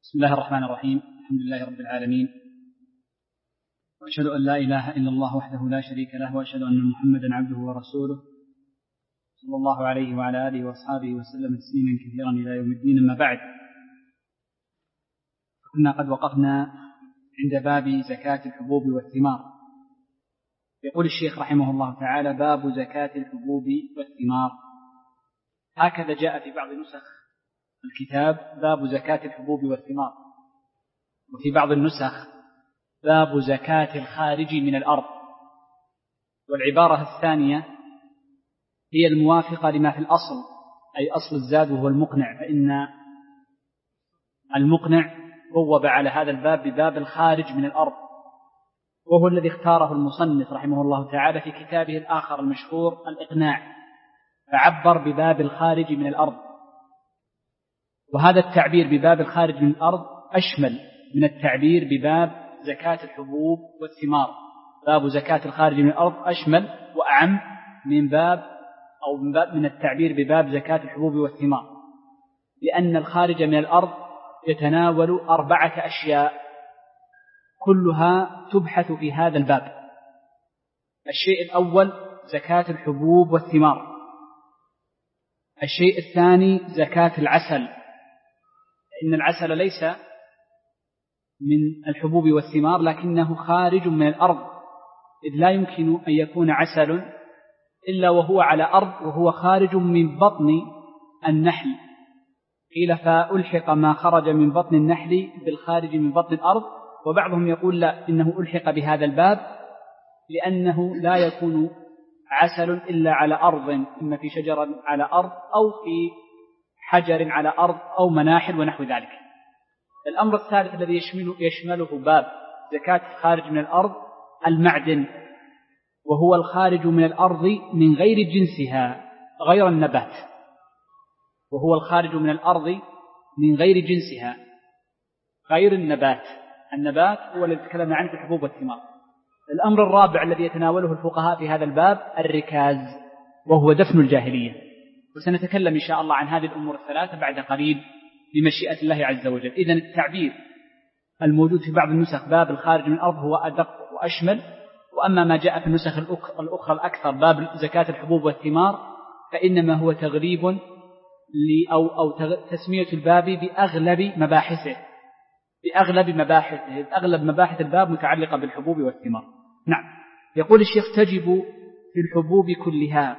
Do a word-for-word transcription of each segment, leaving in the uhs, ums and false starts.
بسم الله الرحمن الرحيم. الحمد لله رب العالمين، وأشهد أن لا إله إلا الله وحده لا شريك له، وأشهد أن محمدا عبده ورسوله صلى الله عليه وعلى آله وأصحابه وسلم تسليما كثيرا إلى يوم الدين. أما بعد، كنا قد وقفنا عند باب زكاة الحبوب والثمار. يقول الشيخ رحمه الله تعالى: باب زكاة الحبوب والثمار. هكذا جاء في بعض نسخ الكتاب باب زكاة الحبوب والثمار، وفي بعض النسخ باب زكاة الخارج من الأرض. والعبارة الثانية هي الموافقة لما في الأصل، أي أصل الزاد وهو المقنع، فإن المقنع بوب على هذا الباب بباب الخارج من الأرض، وهو الذي اختاره المصنف رحمه الله تعالى في كتابه الآخر المشهور الإقناع، فعبر بباب الخارج من الأرض. وهذا التعبير بباب الخارج من الأرض أشمل من التعبير بباب زكاة الحبوب والثمار. باب زكاة الخارج من الأرض أشمل وأعم من باب أو من, باب من التعبير بباب زكاة الحبوب والثمار، لأن الخارج من الأرض يتناول أربعة أشياء كلها تبحث في هذا الباب. الشيء الأول زكاة الحبوب والثمار. الشيء الثاني زكاة العسل، إن العسل ليس من الحبوب والثمار لكنه خارج من الأرض، إذ لا يمكن أن يكون عسل إلا وهو على أرض وهو خارج من بطن النحل. قيل فألحق ما خرج من بطن النحل بالخارج من بطن الأرض، وبعضهم يقول لا، إنه ألحق بهذا الباب لأنه لا يكون عسل إلا على أرض، إما في شجر على أرض أو في حجر على أرض أو مناحل ونحو ذلك. الأمر الثالث الذي يشمله, يشمله باب زكاة الخارج من الأرض المعدن، وهو الخارج من الأرض من غير جنسها غير النبات، وهو الخارج من الأرض من غير جنسها غير النبات. النبات هو الذي تكلمنا عنه في الحبوب والثمار. الأمر الرابع الذي يتناوله الفقهاء في هذا الباب الركاز، وهو دفن الجاهلية، وسنتكلم إن شاء الله عن هذه الأمور الثلاثة بعد قليل بمشيئة الله عز وجل. إذن التعبير الموجود في بعض النسخ باب الخارج من الأرض هو أدق وأشمل، وأما ما جاء في النسخ الأخرى الأكثر باب زكاة الحبوب والثمار فإنما هو تغليب أو, أو تسمية الباب بأغلب مباحثه بأغلب مباحثه أغلب مباحث الباب متعلقة بالحبوب والثمار. نعم. يقول الشيخ: تجب في الحبوب كلها.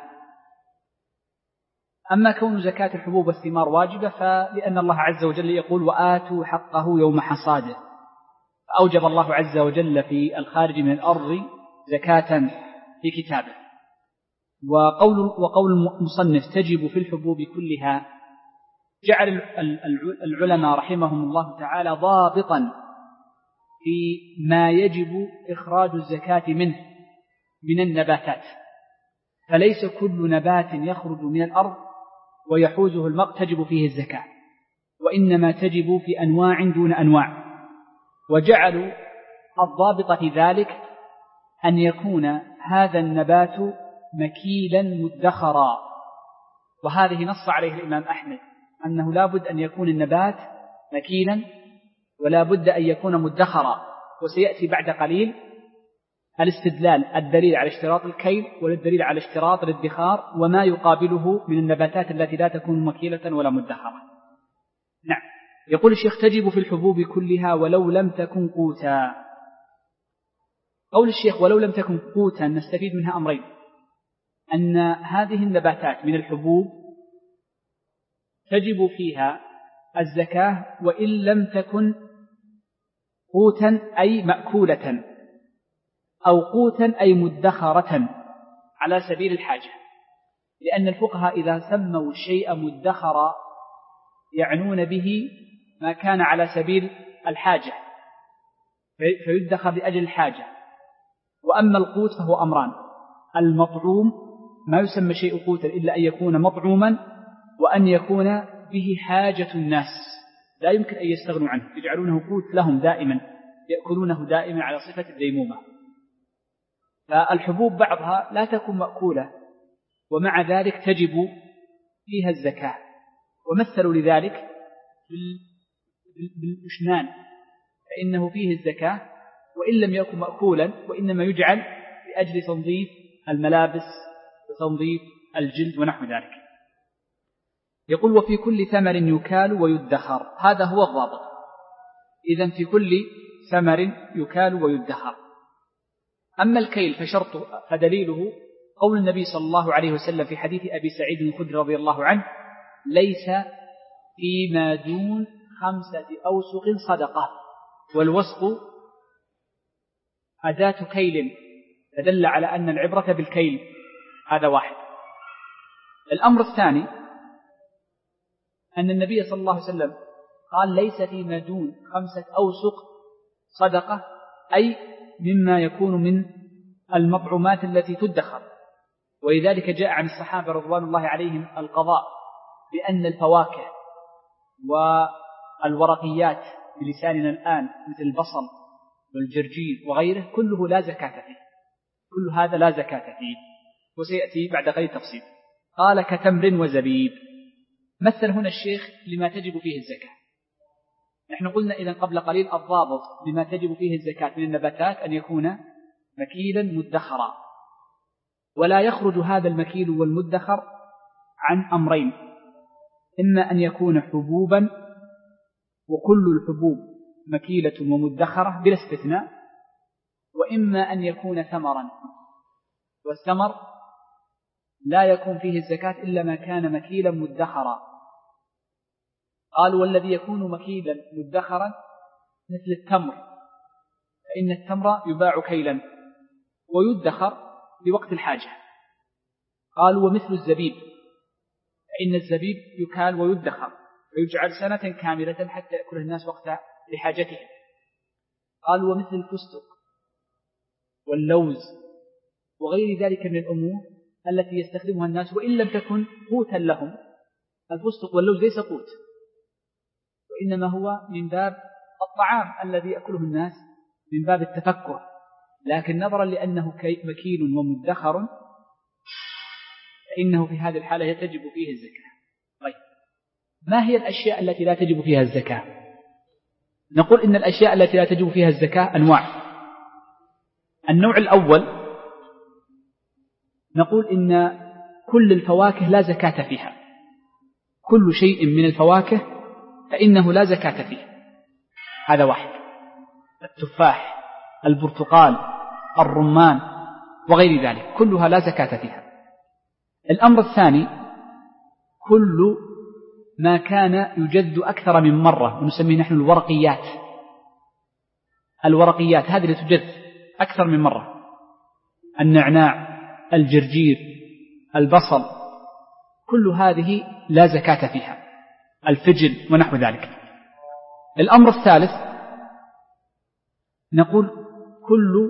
أما كون زكاة الحبوب والثمار واجبة فلأن الله عز وجل يقول: وآتوا حقه يوم حصاده، فأوجب الله عز وجل في الخارج من الأرض زكاة في كتابه. وقول, وقول المصنف تجب في الحبوب كلها جعل العلماء رحمهم الله تعالى ضابطا في ما يجب إخراج الزكاة منه من النباتات، فليس كل نبات يخرج من الأرض ويحوزه الماء تجب فيه الزكاة، وإنما تجب في أنواع دون أنواع. وجعلوا الضابط في ذلك أن يكون هذا النبات مكيلا مدخرا، وهذه نص عليه الإمام أحمد أنه لا بد أن يكون النبات مكيلا ولا بد أن يكون مدخرا. وسيأتي بعد قليل الاستدلال الدليل على اشتراط الكيل والدليل على اشتراط الادخار وما يقابله من النباتات التي لا تكون مكيلة ولا مدخرة. نعم. يقول الشيخ: تجب في الحبوب كلها ولو لم تكن قوتا. قول الشيخ ولو لم تكن قوتا نستفيد منها أمرين: أن هذه النباتات من الحبوب تجب فيها الزكاة وإن لم تكن قوتا أي مأكولة، أو قوتا أي مدخرة على سبيل الحاجة، لأن الفقهاء إذا سموا الشيء مدخرا يعنون به ما كان على سبيل الحاجة فيدخر لأجل الحاجة. وأما القوت فهو أمران: المطعوم ما يسمى شيء قوتا إلا أن يكون مطعوما، وأن يكون به حاجة الناس لا يمكن أن يستغنوا عنه، يجعلونه قوت لهم دائما، يأكلونه دائما على صفة الديمومة. فالحبوب بعضها لا تكون مأكولة ومع ذلك تجب فيها الزكاة، ومثلوا لذلك بالأشنان فإنه فيه الزكاة، وإن لم يكن مأكولا وإنما يجعل لأجل تنظيف الملابس وتنظيف الجلد ونحو ذلك. يقول وفي كل ثمر يكال ويدخر، هذا هو الضابط. إذن في كل ثمر يكال ويدخر. أما الكيل فشرطه فدليله قول النبي صلى الله عليه وسلم في حديث أبي سعيد الخدري رضي الله عنه: ليس فيما دون خمسة أوسق صدقة. والوسق أداة كيل، فدل على أن العبرة بالكيل. هذا واحد. الأمر الثاني أن النبي صلى الله عليه وسلم قال: ليس فيما دون خمسة أوسق صدقة، أي مما يكون من المطعومات التي تدخر. ولذلك جاء عن الصحابة رضوان الله عليهم القضاء بأن الفواكه والورقيات بلساننا الآن مثل البصل والجرجير وغيره كله لا زكاة فيه، كل هذا لا زكاة فيه، وسيأتي بعد قليل تفصيل. قال: كتمر وزبيب. مثل هنا الشيخ لما تجب فيه الزكاة. نحن قلنا إذن قبل قليل الضابط لما تجب فيه الزكاة من النباتات أن يكون مكيلا مدخرا، ولا يخرج هذا المكيل والمدخر عن أمرين: إما أن يكون حبوبا، وكل الحبوب مكيلة ومدخرة بلا استثناء، وإما أن يكون ثمرا، والثمر لا يكون فيه الزكاة إلا ما كان مكيلا مدخرا. قال: والذي يكون مكيلا مدخرا مثل التمر، فإن التمر يباع كيلا ويدخر لوقت الحاجة. قال: ومثل الزبيب، فإن الزبيب يكال ويدخر ويجعل سنة كاملة حتى يأكله الناس وقت لحاجتهم. قال: ومثل الفستق واللوز وغير ذلك من الأمور التي يستخدمها الناس وإن لم تكن قوتا لهم. الفستق واللوز ليس قوت، وإنما هو من باب الطعام الذي يأكله الناس من باب التفكر، لكن نظرا لأنه مكيل ومدخر فإنه في هذه الحالة تجب فيه الزكاة. طيب، ما هي الأشياء التي لا تجب فيها الزكاة؟ نقول إن الأشياء التي لا تجب فيها الزكاة أنواع. النوع الأول نقول إن كل الفواكه لا زكاة فيها، كل شيء من الفواكه فإنه لا زكاة فيه. هذا واحد: التفاح، البرتقال، الرمان وغير ذلك كلها لا زكاة فيها. الأمر الثاني: كل ما كان يجد أكثر من مرة، ونسميه نحن الورقيات. الورقيات هذه اللي تجد أكثر من مرة: النعناع، الجرجير، البصل، كل هذه لا زكاة فيها، الفجل ونحو ذلك. الأمر الثالث نقول: كل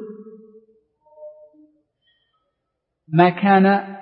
ما كان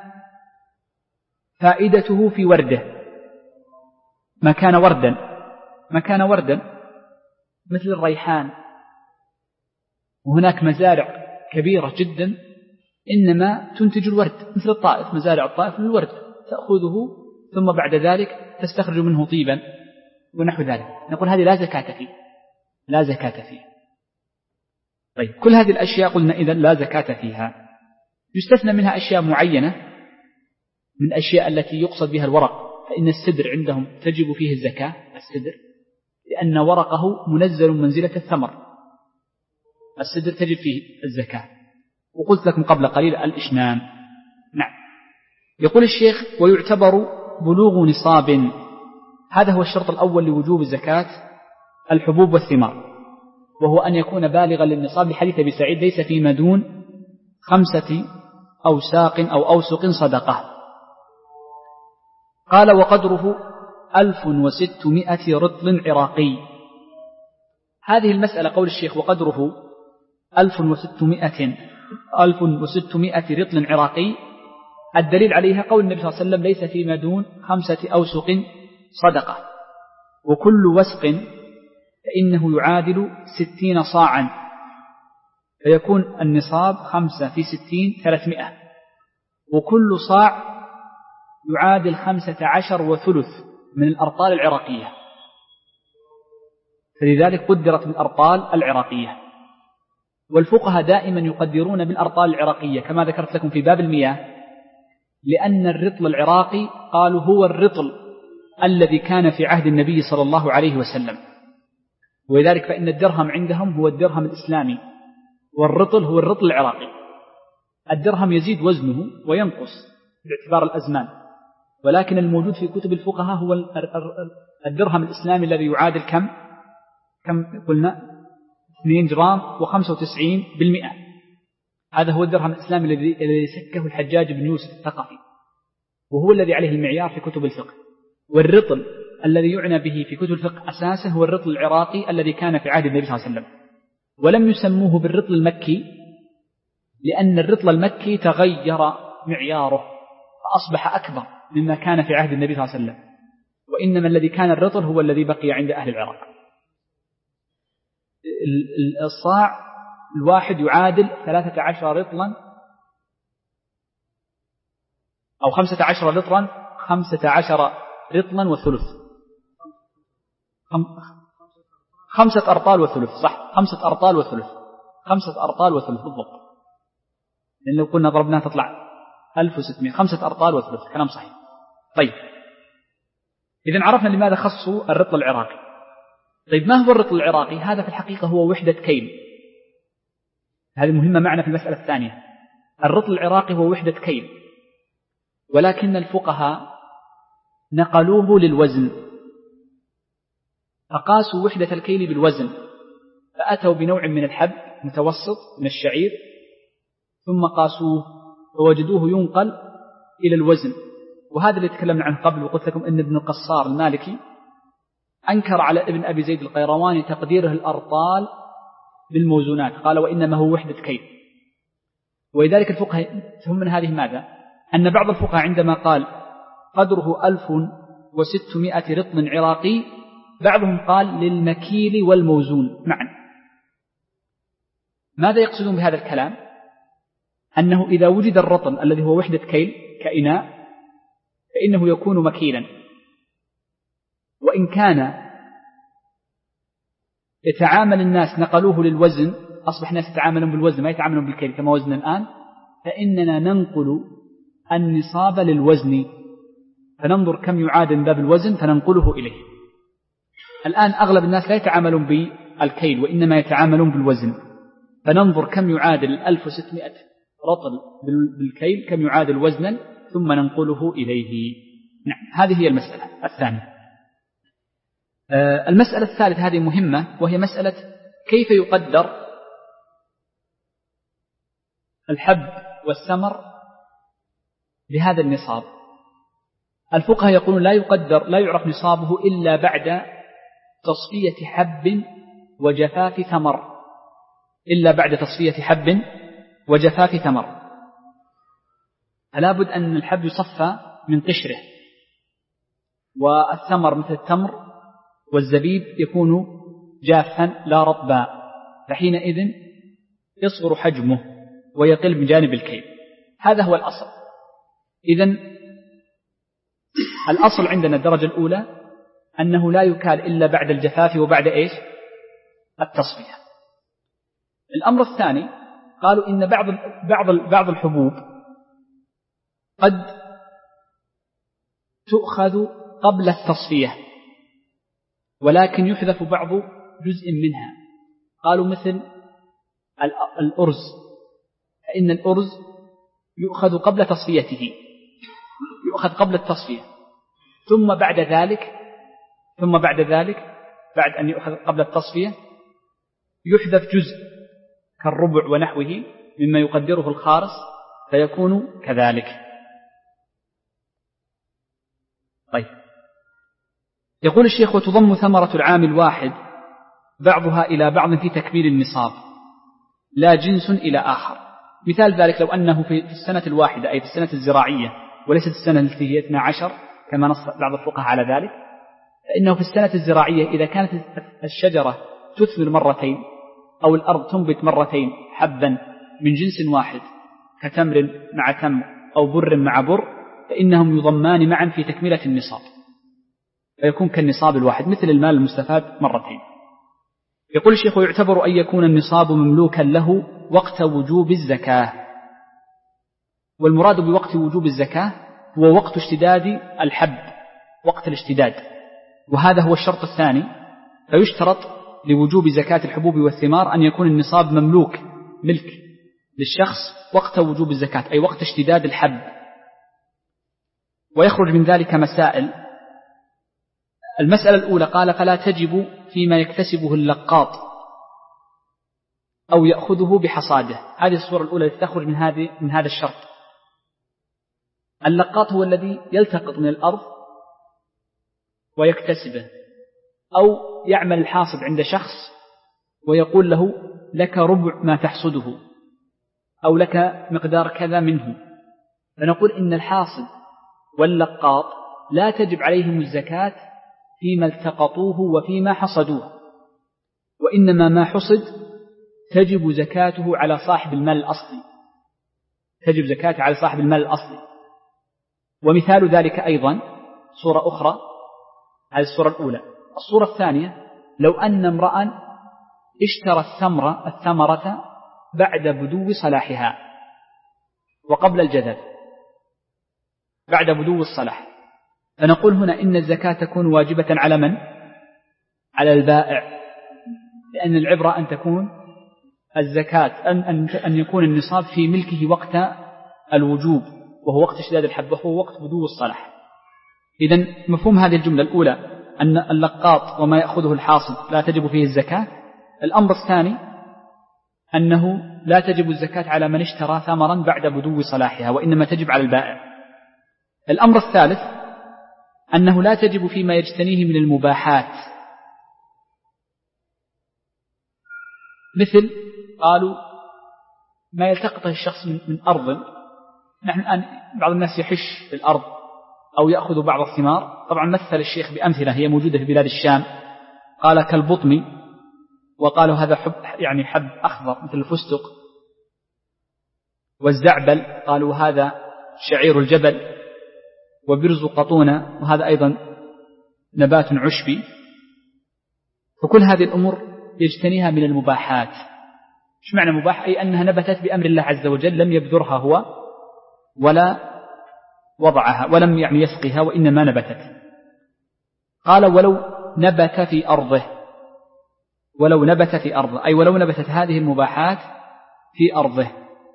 فائدته في ورده، ما كان وردا ما كان وردا مثل الريحان، وهناك مزارع كبيرة جدا إنما تنتج الورد، مثل الطائف، مزارع الطائف للورد، تأخذه ثم بعد ذلك تستخرج منه طيبا ونحو ذلك. نقول هذه لا زكاة فيه، لا زكاة فيه. طيب، كل هذه الأشياء قلنا إذن لا زكاة فيها. يستثنى منها أشياء معينة من الأشياء التي يقصد بها الورق، فإن السدر عندهم تجب فيه الزكاة، السدر، لأن ورقه منزل منزلة الثمر، السدر تجب فيه الزكاة. وقلت لكم قبل قليل الإشنان. نعم. يقول الشيخ: ويعتبر بلوغ نصاب. هذا هو الشرط الأول لوجوب الزكاة الحبوب والثمار، وهو أن يكون بالغا للنصاب، لحديث أبي سعيد: ليس فيما دون خمسة أوساق أو أوسق صدقة. قال: وقدره ألف وستمائة رطل عراقي. هذه المسألة قول الشيخ وقدره ألف وستمائة ألف وستمائة رطل عراقي، الدليل عليها قول النبي صلى الله عليه وسلم: ليس فيما دون خمسة أوسق صدقة، وكل وسق فإنه يعادل ستين صاعا، فيكون النصاب خمسة في ستين ثلاثمائة، وكل صاع يعادل خمسة عشر وثلث من الأرطال العراقية. فلذلك قدرت بالأرطال العراقية. والفقهاء دائما يقدرون بالأرطال العراقية كما ذكرت لكم في باب المياه، لأن الرطل العراقي قالوا هو الرطل الذي كان في عهد النبي صلى الله عليه وسلم، ولذلك فإن الدرهم عندهم هو الدرهم الإسلامي، والرطل هو الرطل العراقي. الدرهم يزيد وزنه وينقص باعتبار الأزمان، ولكن الموجود في كتب الفقهاء هو الدرهم الإسلامي الذي يعادل كم كم قلنا اثنين جرام وخمسة وتسعين بالمئة. هذا هو الدرهم الإسلامي الذي سكه الحجاج بن يوسف الثقفي، وهو الذي عليه المعيار في كتب الفقه. والرطل الذي يعنى به في كتب الفقه أساسا هو الرطل العراقي الذي كان في عهد النبي صلى الله عليه وسلم، ولم يسموه بالرطل المكي لأن الرطل المكي تغير معياره فأصبح أكبر مما كان في عهد النبي صلى الله عليه وسلم، وإنما الذي كان الرطل هو الذي بقي عند أهل العراق. الصاع الواحد يعادل ثلاثة عشر رطلا أو خمسة عشر لترا خمسة عشر رطلا وثلث خمسة أرطال وثلث صح خمسة أرطال وثلث خمسة أرطال وثلث بالضبط، لأن لو قلنا ضربناها تطلع ألف وستمائة. خمسة أرطال وثلث كلام صحيح. طيب إذن عرفنا لماذا خصوا الرطل العراقي. طيب ما هو الرطل العراقي؟ هذا في الحقيقة هو وحدة كيل، هذه مهمة معنا في المسألة الثانية. الرطل العراقي هو وحدة كيل، ولكن الفقهاء نقلوه للوزن، فقاسوا وحدة الكيل بالوزن، فأتوا بنوع من الحب متوسط من الشعير ثم قاسوه فوجدوه ينقل إلى الوزن. وهذا اللي تكلمنا عنه قبل، وقلت لكم أن ابن القصار المالكي أنكر على ابن أبي زيد القيرواني تقديره الأرطال بالموزونات، قال وإنما هو وحدة كيل. ولذلك الفقهاء فهم من هذه ماذا؟ أن بعض الفقهاء عندما قال قدره ألف وستمائة رطل عراقي، بعضهم قال للمكيل والموزون معا. ماذا يقصدون بهذا الكلام؟ أنه إذا وجد الرطل الذي هو وحدة كيل كإناء فإنه يكون مكيلا، وإن كان يتعامل الناس نقلوه للوزن، أصبح الناس يتعاملون بالوزن ما يتعاملون بالكيل كما وزن الآن، فإننا ننقل النصاب للوزن، فننظر كم يعادل من باب الوزن فننقله إليه. الآن أغلب الناس لا يتعاملون بالكيل وإنما يتعاملون بالوزن، فننظر كم يعادل ألف وستمائة رطل بالكيل كم يعادل وزنا ثم ننقله إليه. نعم، هذه هي المسألة الثانية. المسألة الثالثة هذه مهمة، وهي مسألة كيف يقدر الحب والثمر بهذا النصاب. الفقهاء يقولون لا يقدر لا يعرف نصابه إلا بعد تصفية حب وجفاف ثمر إلا بعد تصفية حب وجفاف ثمر. فلا بد أن الحب يصفى من قشره، والثمر مثل التمر والزبيب يكون جافا لا رطبا، فحينئذ يصغر حجمه ويقل من جانب الكيل. هذا هو الأصل. إذن الأصل عندنا الدرجة الأولى أنه لا يكال إلا بعد الجفاف وبعد إيش؟ التصفية. الأمر الثاني قالوا إن بعض بعض بعض الحبوب قد تؤخذ قبل التصفية ولكن يحذف بعض جزء منها. قالوا مثل الأرز، فإن الأرز يؤخذ قبل تصفيته، يؤخذ قبل التصفية، ثم بعد ذلك ثم بعد ذلك بعد أن يؤخذ قبل التصفية يحذف جزء كالربع ونحوه مما يقدره الخارص فيكون كذلك. طيب، يقول الشيخ وتضم ثمرة العام الواحد بعضها إلى بعض في تكميل النصاب لا جنس إلى آخر. مثال ذلك لو أنه في السنة الواحدة أي في السنة الزراعية وليست السنة التي هي اثنا عشر كما نص بعض الفقهاء على ذلك، فإنه في السنة الزراعية إذا كانت الشجرة تثمر مرتين أو الأرض تنبت مرتين حبا من جنس واحد كتمر مع تمر أو بر مع بر، فإنهم يضمان معا في تكملة النصاب، فيكون كالنصاب الواحد مثل المال المستفاد مرتين. يقول الشيخ: ويعتبر أن يكون النصاب مملوكا له وقت وجوب الزكاة. والمراد بوقت وجوب الزكاة هو وقت اشتداد الحب، وقت الاشتداد، وهذا هو الشرط الثاني. فيشترط لوجوب زكاة الحبوب والثمار أن يكون النصاب مملوك، ملك للشخص وقت وجوب الزكاة، أي وقت اشتداد الحب. ويخرج من ذلك مسائل. المسألة الأولى قال: فلا تجب فيما يكتسبه اللقاط أو يأخذه بحصاده. هذه الصورة الأولى التي تخرج من هذه من هذا الشرط. اللقاط هو الذي يلتقط من الأرض ويكتسبه، أو يعمل الحاصد عند شخص ويقول له: لك ربع ما تحصده، أو لك مقدار كذا منه. فنقول إن الحاصد واللقاط لا تجب عليهم الزكاة فيما التقطوه وفيما حصدوه، وإنما ما حصد تجب زكاته على صاحب المال الأصلي، تجب زكاته على صاحب المال الأصلي. ومثال ذلك أيضا صورة أخرى، هذه الصورة الأولى. الصورة الثانية: لو أن امرأ اشترى الثمرة الثمرة بعد بدو صلاحها وقبل الجذب، بعد بدو الصلاح، فنقول هنا إن الزكاة تكون واجبة على من؟ على البائع، لأن العبرة أن تكون الزكاة أن, أن, أن يكون النصاب في ملكه وقت الوجوب، وهو وقت اشتداد الحب، وهو وقت بدو الصلاح. إذن مفهوم هذه الجملة الأولى أن اللقاط وما يأخذه الحاصد لا تجب فيه الزكاة. الأمر الثاني أنه لا تجب الزكاة على من اشترى ثمرا بعد بدو صلاحها، وإنما تجب على البائع. الأمر الثالث أنه لا تجب فيما يجتنيه من المباحات، مثل قالوا ما يلتقطه الشخص من, من أرض. نحن الآن بعض الناس يحش في الأرض أو يأخذ بعض الثمار. طبعا مثل الشيخ بأمثلة هي موجودة في بلاد الشام، قال كالبطم، وقالوا هذا حب يعني حب أخضر مثل الفستق، والزعبل قالوا هذا شعير الجبل، وبرز قطونة وهذا أيضا نبات عشبي. فكل هذه الأمور يجتنيها من المباحات. إيش معنى مباح؟ أي أنها نبتت بأمر الله عز وجل، لم يبذرها هو ولا وضعها ولم يعني يسقيها، وإنما نبتت. قال ولو نبت في أرضه، ولو نبت في أرضه أي ولو نبتت هذه المباحات في أرضه.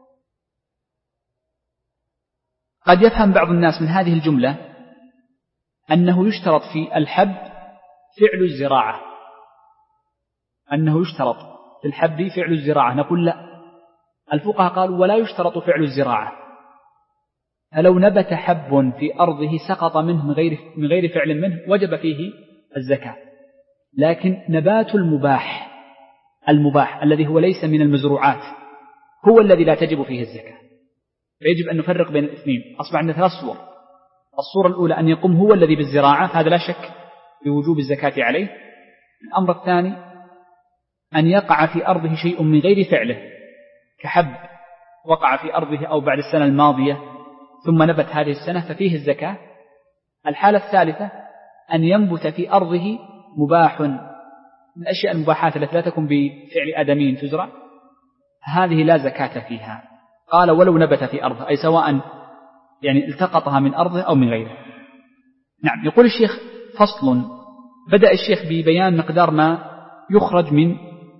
قد يفهم بعض الناس من هذه الجملة أنه يشترط في الحب فعل الزراعة، أنه يشترط في الحب فعل الزراعة. نقول لا، الفقهاء قالوا ولا يشترط فعل الزراعة. فلو نبت حب في أرضه سقط منه من غير, من غير فعل منه وجب فيه الزكاة. لكن نبات المباح المباح الذي هو ليس من المزروعات هو الذي لا تجب فيه الزكاة. فيجب أن نفرق بين الاثنين. أصبح عندنا ثلاث صور. الصورة الأولى أن يقوم هو الذي بالزراعة، هذا لا شك بوجوب الزكاة عليه. الأمر الثاني أن يقع في أرضه شيء من غير فعله، كحب وقع في أرضه أو بعد السنة الماضية ثم نبت هذه السنة ففيه الزكاة. الحالة الثالثة أن ينبت في أرضه مباح من أشياء المباحات التي لا تكون بفعل آدمي تزرع، هذه لا زكاة فيها. قال ولو نبت في أرضه أي سواء يعني التقطها من أرضه أو من غيره. نعم. يقول الشيخ فصل. بدأ الشيخ ببيان مقدار ما يخرج من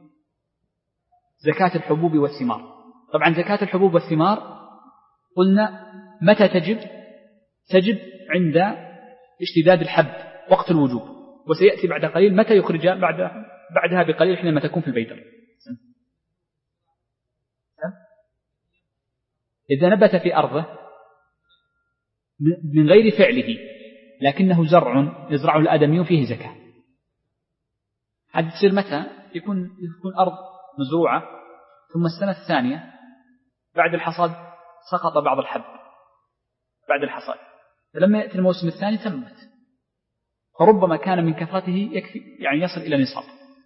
زكاة الحبوب والثمار. طبعا زكاة الحبوب والثمار قلنا متى تجب؟ تجب عند اشتداد الحب وقت الوجوب، وسيأتي بعد قليل متى يخرجها بعد بعدها بقليل حينما تكون في البيدر. إذا نبت في أرضه من غير فعله لكنه زرع يزرعه الآدمي فيه زكاة. هذه تصير متى؟ يكون يكون أرض مزروعة ثم السنة الثانية بعد الحصاد سقط بعض الحب بعد الحصاد، فلما يأتي الموسم الثاني تمت، فربما كان من كثرته يكفي يعني يصل إلى نصاب.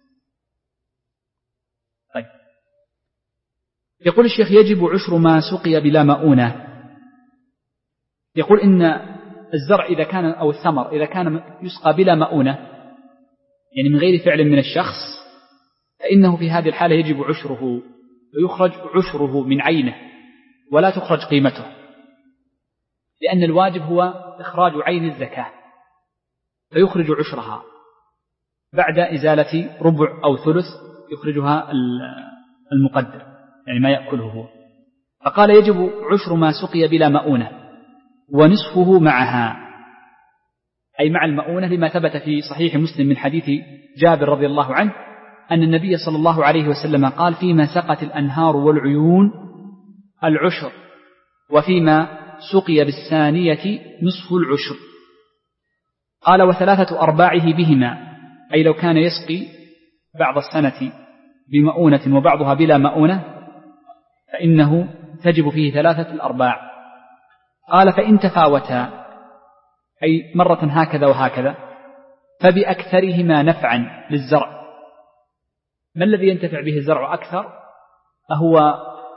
طيب. يقول الشيخ يجب عشر ما سقي بلا مؤونة. يقول إن الزرع إذا كان أو الثمر إذا كان يسقى بلا مؤونة يعني من غير فعل من الشخص فإنه في هذه الحالة يجب عشره، ويخرج عشره من عينه ولا تخرج قيمته، لأن الواجب هو إخراج عين الزكاة، فيخرج عشرها بعد إزالة ربع أو ثلث يخرجها المقدر، يعني ما يأكله هو. فقال يجب عشر ما سقي بلا مؤونة ونصفه معها، أي مع المؤونة، لما ثبت في صحيح مسلم من حديث جابر رضي الله عنه أن النبي صلى الله عليه وسلم قال فيما سقت الأنهار والعيون العشر، وفيما سقي بالثانية نصف العشر. قال وثلاثة أرباعه بهما، أي لو كان يسقي بعض السنة بمؤونة وبعضها بلا مؤونة فإنه تجب فيه ثلاثة الأرباع. قال فإن تفاوتا، أي مرة هكذا وهكذا، فبأكثرهما نفعا للزرع. ما الذي ينتفع به الزرع أكثر؟ أهو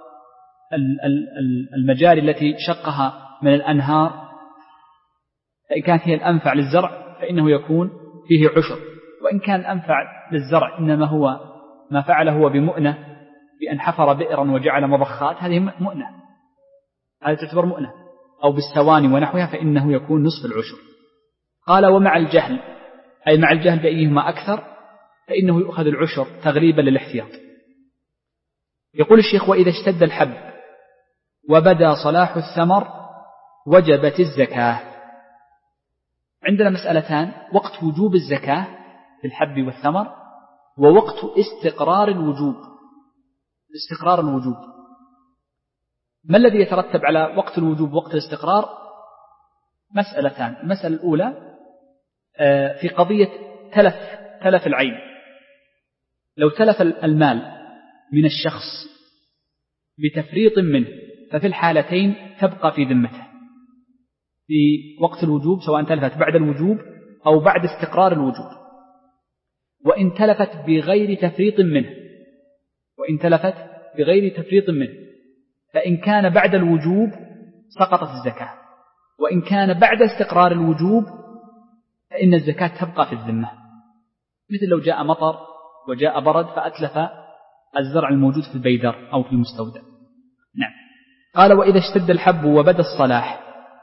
المجاري التي شقها من الأنهار، فإن كانت هي الأنفع للزرع فإنه يكون فيه عشر، وإن كان أنفع للزرع إنما هو ما فعله هو بمؤنة، بأن حفر بئرا وجعل مضخات، هذه مؤنة، هذه تعتبر مؤنة، أو بالسواني ونحوها، فإنه يكون نصف العشر. قال ومع الجهل، أي مع الجهل بأيهما أكثر، فإنه يؤخذ العشر تغليبا للاحتياط. يقول الشيخ وإذا اشتد الحب وبدا صلاح الثمر وجبت الزكاة. عندنا مسألتان: وقت وجوب الزكاة في الحب والثمر، ووقت استقرار الوجوب. استقرار الوجوب، ما الذي يترتب على وقت الوجوب وقت الاستقرار؟ مسألتان. المسألة الأولى في قضية تلف تلف العين. لو تلف المال من الشخص بتفريط منه ففي الحالتين تبقى في ذمته في وقت الوجوب، سواء تلفت بعد الوجوب أو بعد استقرار الوجوب. وإن تلفت بغير تفريط منه وإن تلفت بغير تفريط منه فإن كان بعد الوجوب سقطت الزكاة، وإن كان بعد استقرار الوجوب فإن الزكاة تبقى في الذمة. مثل لو جاء مطر وجاء برد فأتلف الزرع الموجود في البيدر أو في المستودع. نعم. قال وإذا اشتد الحب وبدا الصلاح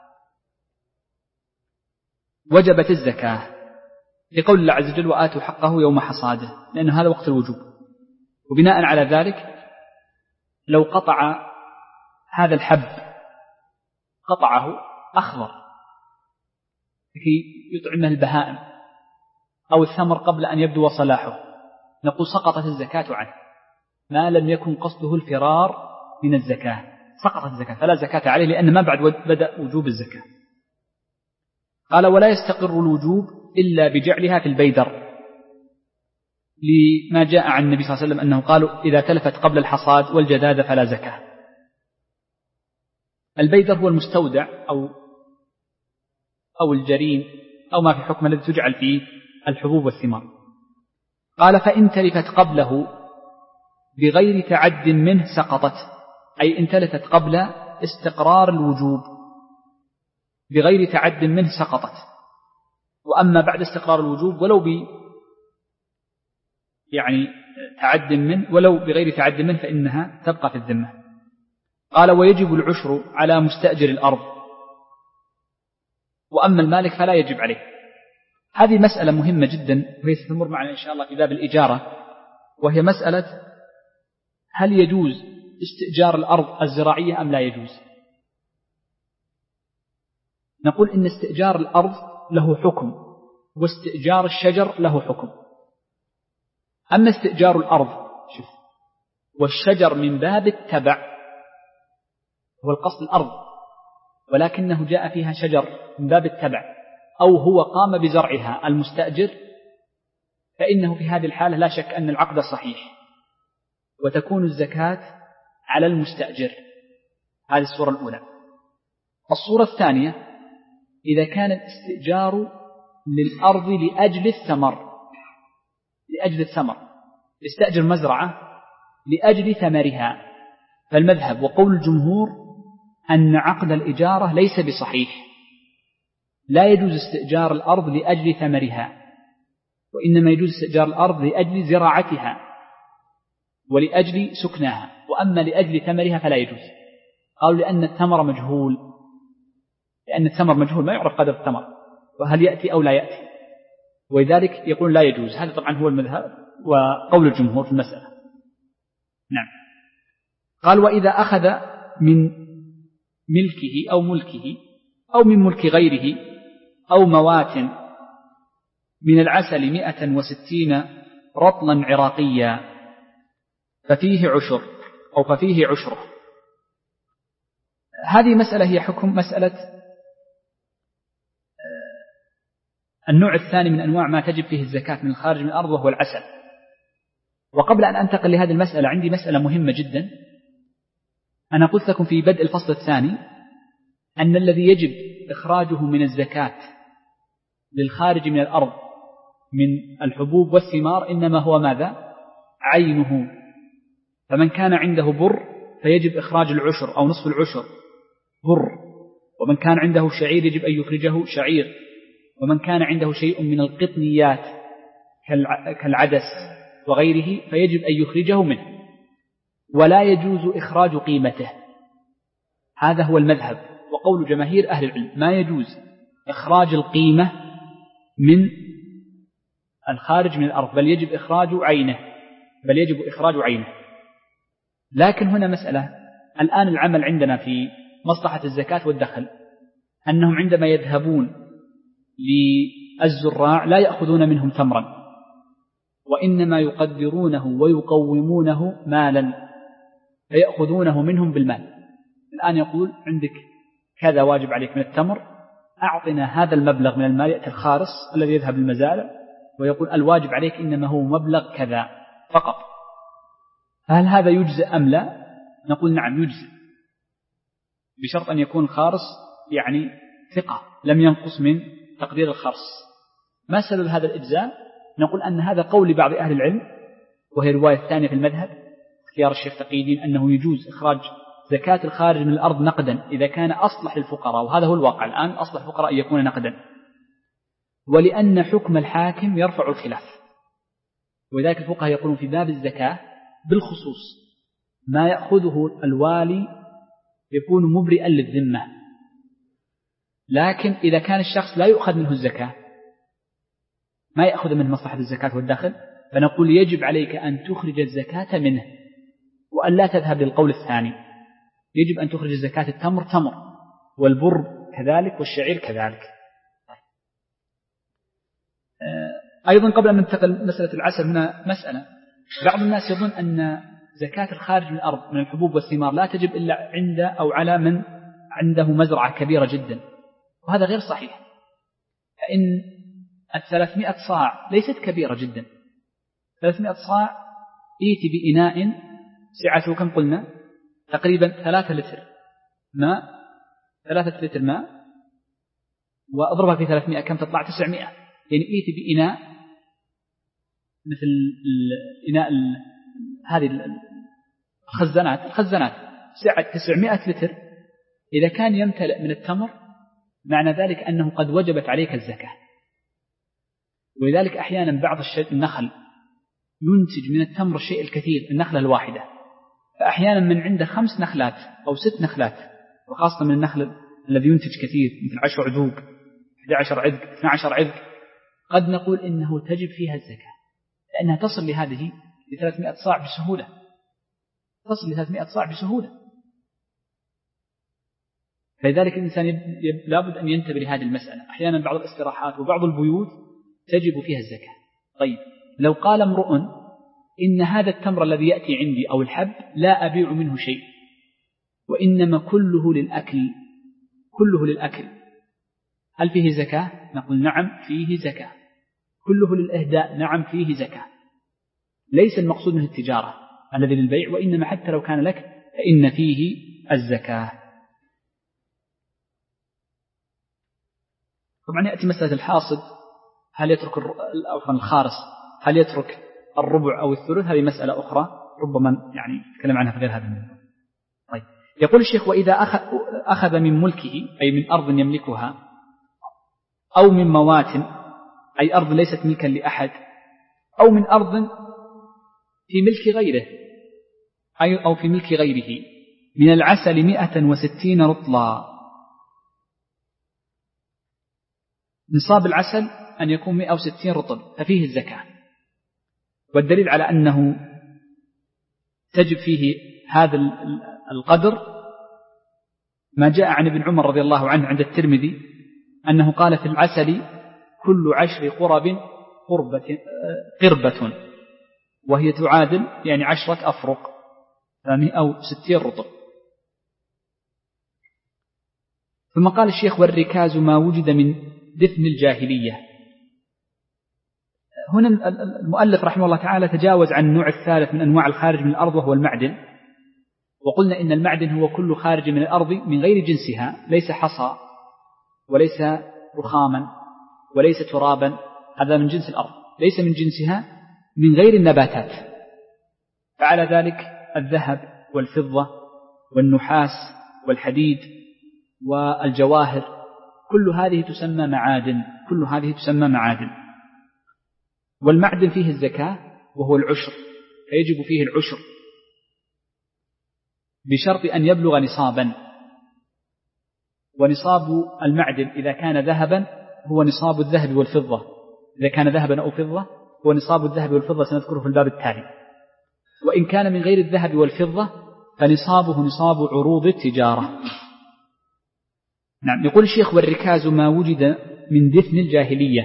وجبت الزكاة، لقول الله عز وجل وآتوا حقه يوم حصاده، لأن هذا وقت الوجوب. وبناء على ذلك لو قطع هذا الحب قطعه أخضر لكي يطعمه البهائم أو الثمر قبل أن يبدو صلاحه، نقول سقطت الزكاة عنه، ما لم يكن قصده الفرار من الزكاة، سقطت الزكاة فلا زكاة عليه، لأن ما بعد بدأ وجوب الزكاة. قال ولا يستقر الوجوب إلا بجعلها في البيدر، لما جاء عن النبي صلى الله عليه وسلم أنه قالوا إذا تلفت قبل الحصاد والجداد فلا زكاة. البيدر هو المستودع أو أو الجرين أو ما في حكم الذي تجعل فيه الحبوب والثمار. قال فإن تلفت قبله بغير تعد منه سقطت، أي إن تلفت قبل استقرار الوجوب بغير تعد منه سقطت. وأما بعد استقرار الوجوب ولو ب يعني تعد منه ولو بغير تعد منه فإنها تبقى في الذمة. قال ويجب العشر على مستأجر الأرض، وأما المالك فلا يجب عليه. هذه مسألة مهمة جدا وهي ستمر معنا إن شاء الله في باب الإجارة، وهي مسألة هل يجوز استئجار الأرض الزراعية أم لا يجوز. نقول إن استئجار الأرض له حكم واستئجار الشجر له حكم. أما استئجار الأرض شوف والشجر من باب التبع، هو القصد الأرض ولكنه جاء فيها شجر من باب التبع، أو هو قام بزرعها المستأجر، فإنه في هذه الحالة لا شك أن العقد صحيح وتكون الزكاة على المستأجر. هذه الصورة الأولى. الصورة الثانية إذا كان الاستئجار للأرض لأجل الثمر، لأجل الثمر يستأجر مزرعة لأجل ثمرها، فالمذهب وقول الجمهور أن عقد الإجارة ليس بصحيح، لا يجوز استئجار الأرض لأجل ثمرها، وإنما يجوز استئجار الأرض لأجل زراعتها، ولأجل سكناها، وأما لأجل ثمرها فلا يجوز. قالوا لأن الثمر مجهول، لأن الثمر مجهول ما يعرف قدر الثمر وهل يأتي أو لا يأتي، ولذلك يقول لا يجوز. هذا طبعا هو المذهب وقول الجمهور في المسألة. نعم. قال وإذا أخذ من ملكه أو ملكه أو من ملك غيره أو موات من العسل مئة وستين رطلا عراقيا ففيه عشر أو ففيه عشره. هذه مسألة هي حكم مسألة النوع الثاني من أنواع ما تجب فيه الزكاة من الخارج من الأرض وهو العسل. وقبل أن أنتقل لهذه المسألة عندي مسألة مهمة جدا. أنا قلت لكم في بدء الفصل الثاني أن الذي يجب إخراجه من الزكاة للخارج من الأرض من الحبوب والثمار إنما هو ماذا؟ عينه. فمن كان عنده بر فيجب إخراج العشر أو نصف العشر بر، ومن كان عنده شعير يجب أن يخرجه شعير، ومن كان عنده شيء من القطنيات كالعدس وغيره فيجب أن يخرجه منه، ولا يجوز إخراج قيمته. هذا هو المذهب وقول جماهير أهل العلم، ما يجوز إخراج القيمة من الخارج من الأرض، بل يجب إخراج عينه بل يجب إخراج عينه. لكن هنا مسألة، الآن العمل عندنا في مصلحة الزكاة والدخل أنهم عندما يذهبون للزراع لا يأخذون منهم تمرا، وإنما يقدرونه ويقومونه مالا فيأخذونه منهم بالمال. الآن يقول عندك كذا واجب عليك من التمر، أعطنا هذا المبلغ من المال. يأتي الخارص الذي يذهب للمزارع ويقول الواجب عليك إنما هو مبلغ كذا فقط. هل هذا يجزئ أم لا؟ نقول نعم يجزئ، بشرط أن يكون خارص يعني ثقة لم ينقص من تقدير الخرص. ما سبب هذا الإجزاء؟ نقول أن هذا قول لبعض أهل العلم، وهي الرواية الثانية في المذهب اختيار الشيخ تقي الدين، أنه يجوز إخراج زكاة الخارج من الأرض نقدا إذا كان أصلح للفقراء، وهذا هو الواقع الآن، أصلح الفقراء أن يكون نقدا، ولأن حكم الحاكم يرفع الخلاف. وذلك الفقهاء يقولون في باب الزكاة بالخصوص ما يأخذه الوالي يكون مبرئا للذمة، لكن إذا كان الشخص لا يؤخذ منه الزكاة، ما يأخذ منه مصلحة الزكاة والدخل، فنقول يجب عليك أن تخرج الزكاة منه، وأن لا تذهب للقول الثاني. يجب أن تخرج الزكاة التمر تمر، والبر كذلك، والشعير كذلك. أيضا قبل أن ننتقل مسألة العسل هنا مسألة، بعض الناس يظن أن زكاة الخارج من الأرض من الحبوب والثمار لا تجب إلا عند أو على من عنده مزرعة كبيرة جدا، وهذا غير صحيح. فإن الثلاثمائة صاع ليست كبيرة جدا. ثلاثمائة صاع إيتي بإناء سعته كم قلنا؟ تقريبا ثلاثة لتر ماء، ثلاثة لتر ماء، وأضربها في ثلاثمائة كم تطلع؟ تسعمائة. يعني إيتي بإناء مثل الإناء هذه الخزانات الخزانات سعة تسعمائة لتر. إذا كان يمتلئ من التمر معنى ذلك أنه قد وجبت عليك الزكاة. ولذلك أحيانا بعض النخل ينتج من التمر الشيء الكثير، النخلة الواحدة، فأحيانا من عنده خمس نخلات أو ست نخلات، وخاصة من النخل الذي ينتج كثير مثل عشر عذوق، أحد عشر عذق، اثني عشر عذق، قد نقول إنه تجب فيها الزكاة، لأنها تصل لهذه لثلاثمائة صاع بسهولة، تصل لثلاثمائة صاع بسهولة. فلذلك الإنسان لابد أن ينتبه لهذه المسألة. أحيانا بعض الاستراحات وبعض البيوت تجب فيها الزكاة. طيب لو قال امرؤ إن هذا التمر الذي يأتي عندي أو الحب لا أبيع منه شيء، وإنما كله للأكل، كله للأكل، هل فيه زكاة؟ نقول نعم فيه زكاة. كله للإهداء؟ نعم فيه زكاة. ليس المقصود من التجارة الذي للبيع، وإنما حتى لو كان لك فإن فيه الزكاة. طبعا يأتي مسألة الحاصد، هل يترك الخارص هل يترك الربع أو الثلث؟ هذه مسألة أخرى ربما يعني نتكلم عنها في غير هذا الموضوع. طيب يقول الشيخ وإذا أخذ من ملكه أي من أرض يملكها أو من موات أي أرض ليست ملكا لأحد، أو من أرض في ملك غيره أي أو في ملك غيره من العسل مئة وستين رطلا. نصاب العسل أن يكون مئة وستين رطل ففيه الزكاة. والدليل على أنه تجب فيه هذا القدر ما جاء عن ابن عمر رضي الله عنه عند الترمذي أنه قال في العسل كل عشر قرب قربة, قربة وهي تعادل يعني عشرة أفرق فمئة وستين رطل. ثم قال الشيخ والركاز ما وجد من دفن الجاهلية. هنا المؤلف رحمه الله تعالى تجاوز عن النوع الثالث من أنواع الخارج من الأرض وهو المعدن، وقلنا إن المعدن هو كل خارج من الأرض من غير جنسها، ليس حصى وليس رخاما وليس ترابا، هذا من جنس الأرض، ليس من جنسها من غير النباتات. فعلى ذلك الذهب والفضة والنحاس والحديد والجواهر كل هذه تسمى معادن، كل هذه تسمى معادن. والمعدن فيه الزكاة وهو العشر، فيجب فيه العشر بشرط أن يبلغ نصابا. ونصاب المعدن إذا كان ذهبا هو نصاب الذهب والفضة، إذا كان ذهبا أو فضة هو نصاب الذهب والفضة، سنذكره في الباب التالي. وإن كان من غير الذهب والفضة فنصابه نصاب عروض التجارة. نعم. يقول الشيخ والركاز ما وجد من دفن الجاهلية.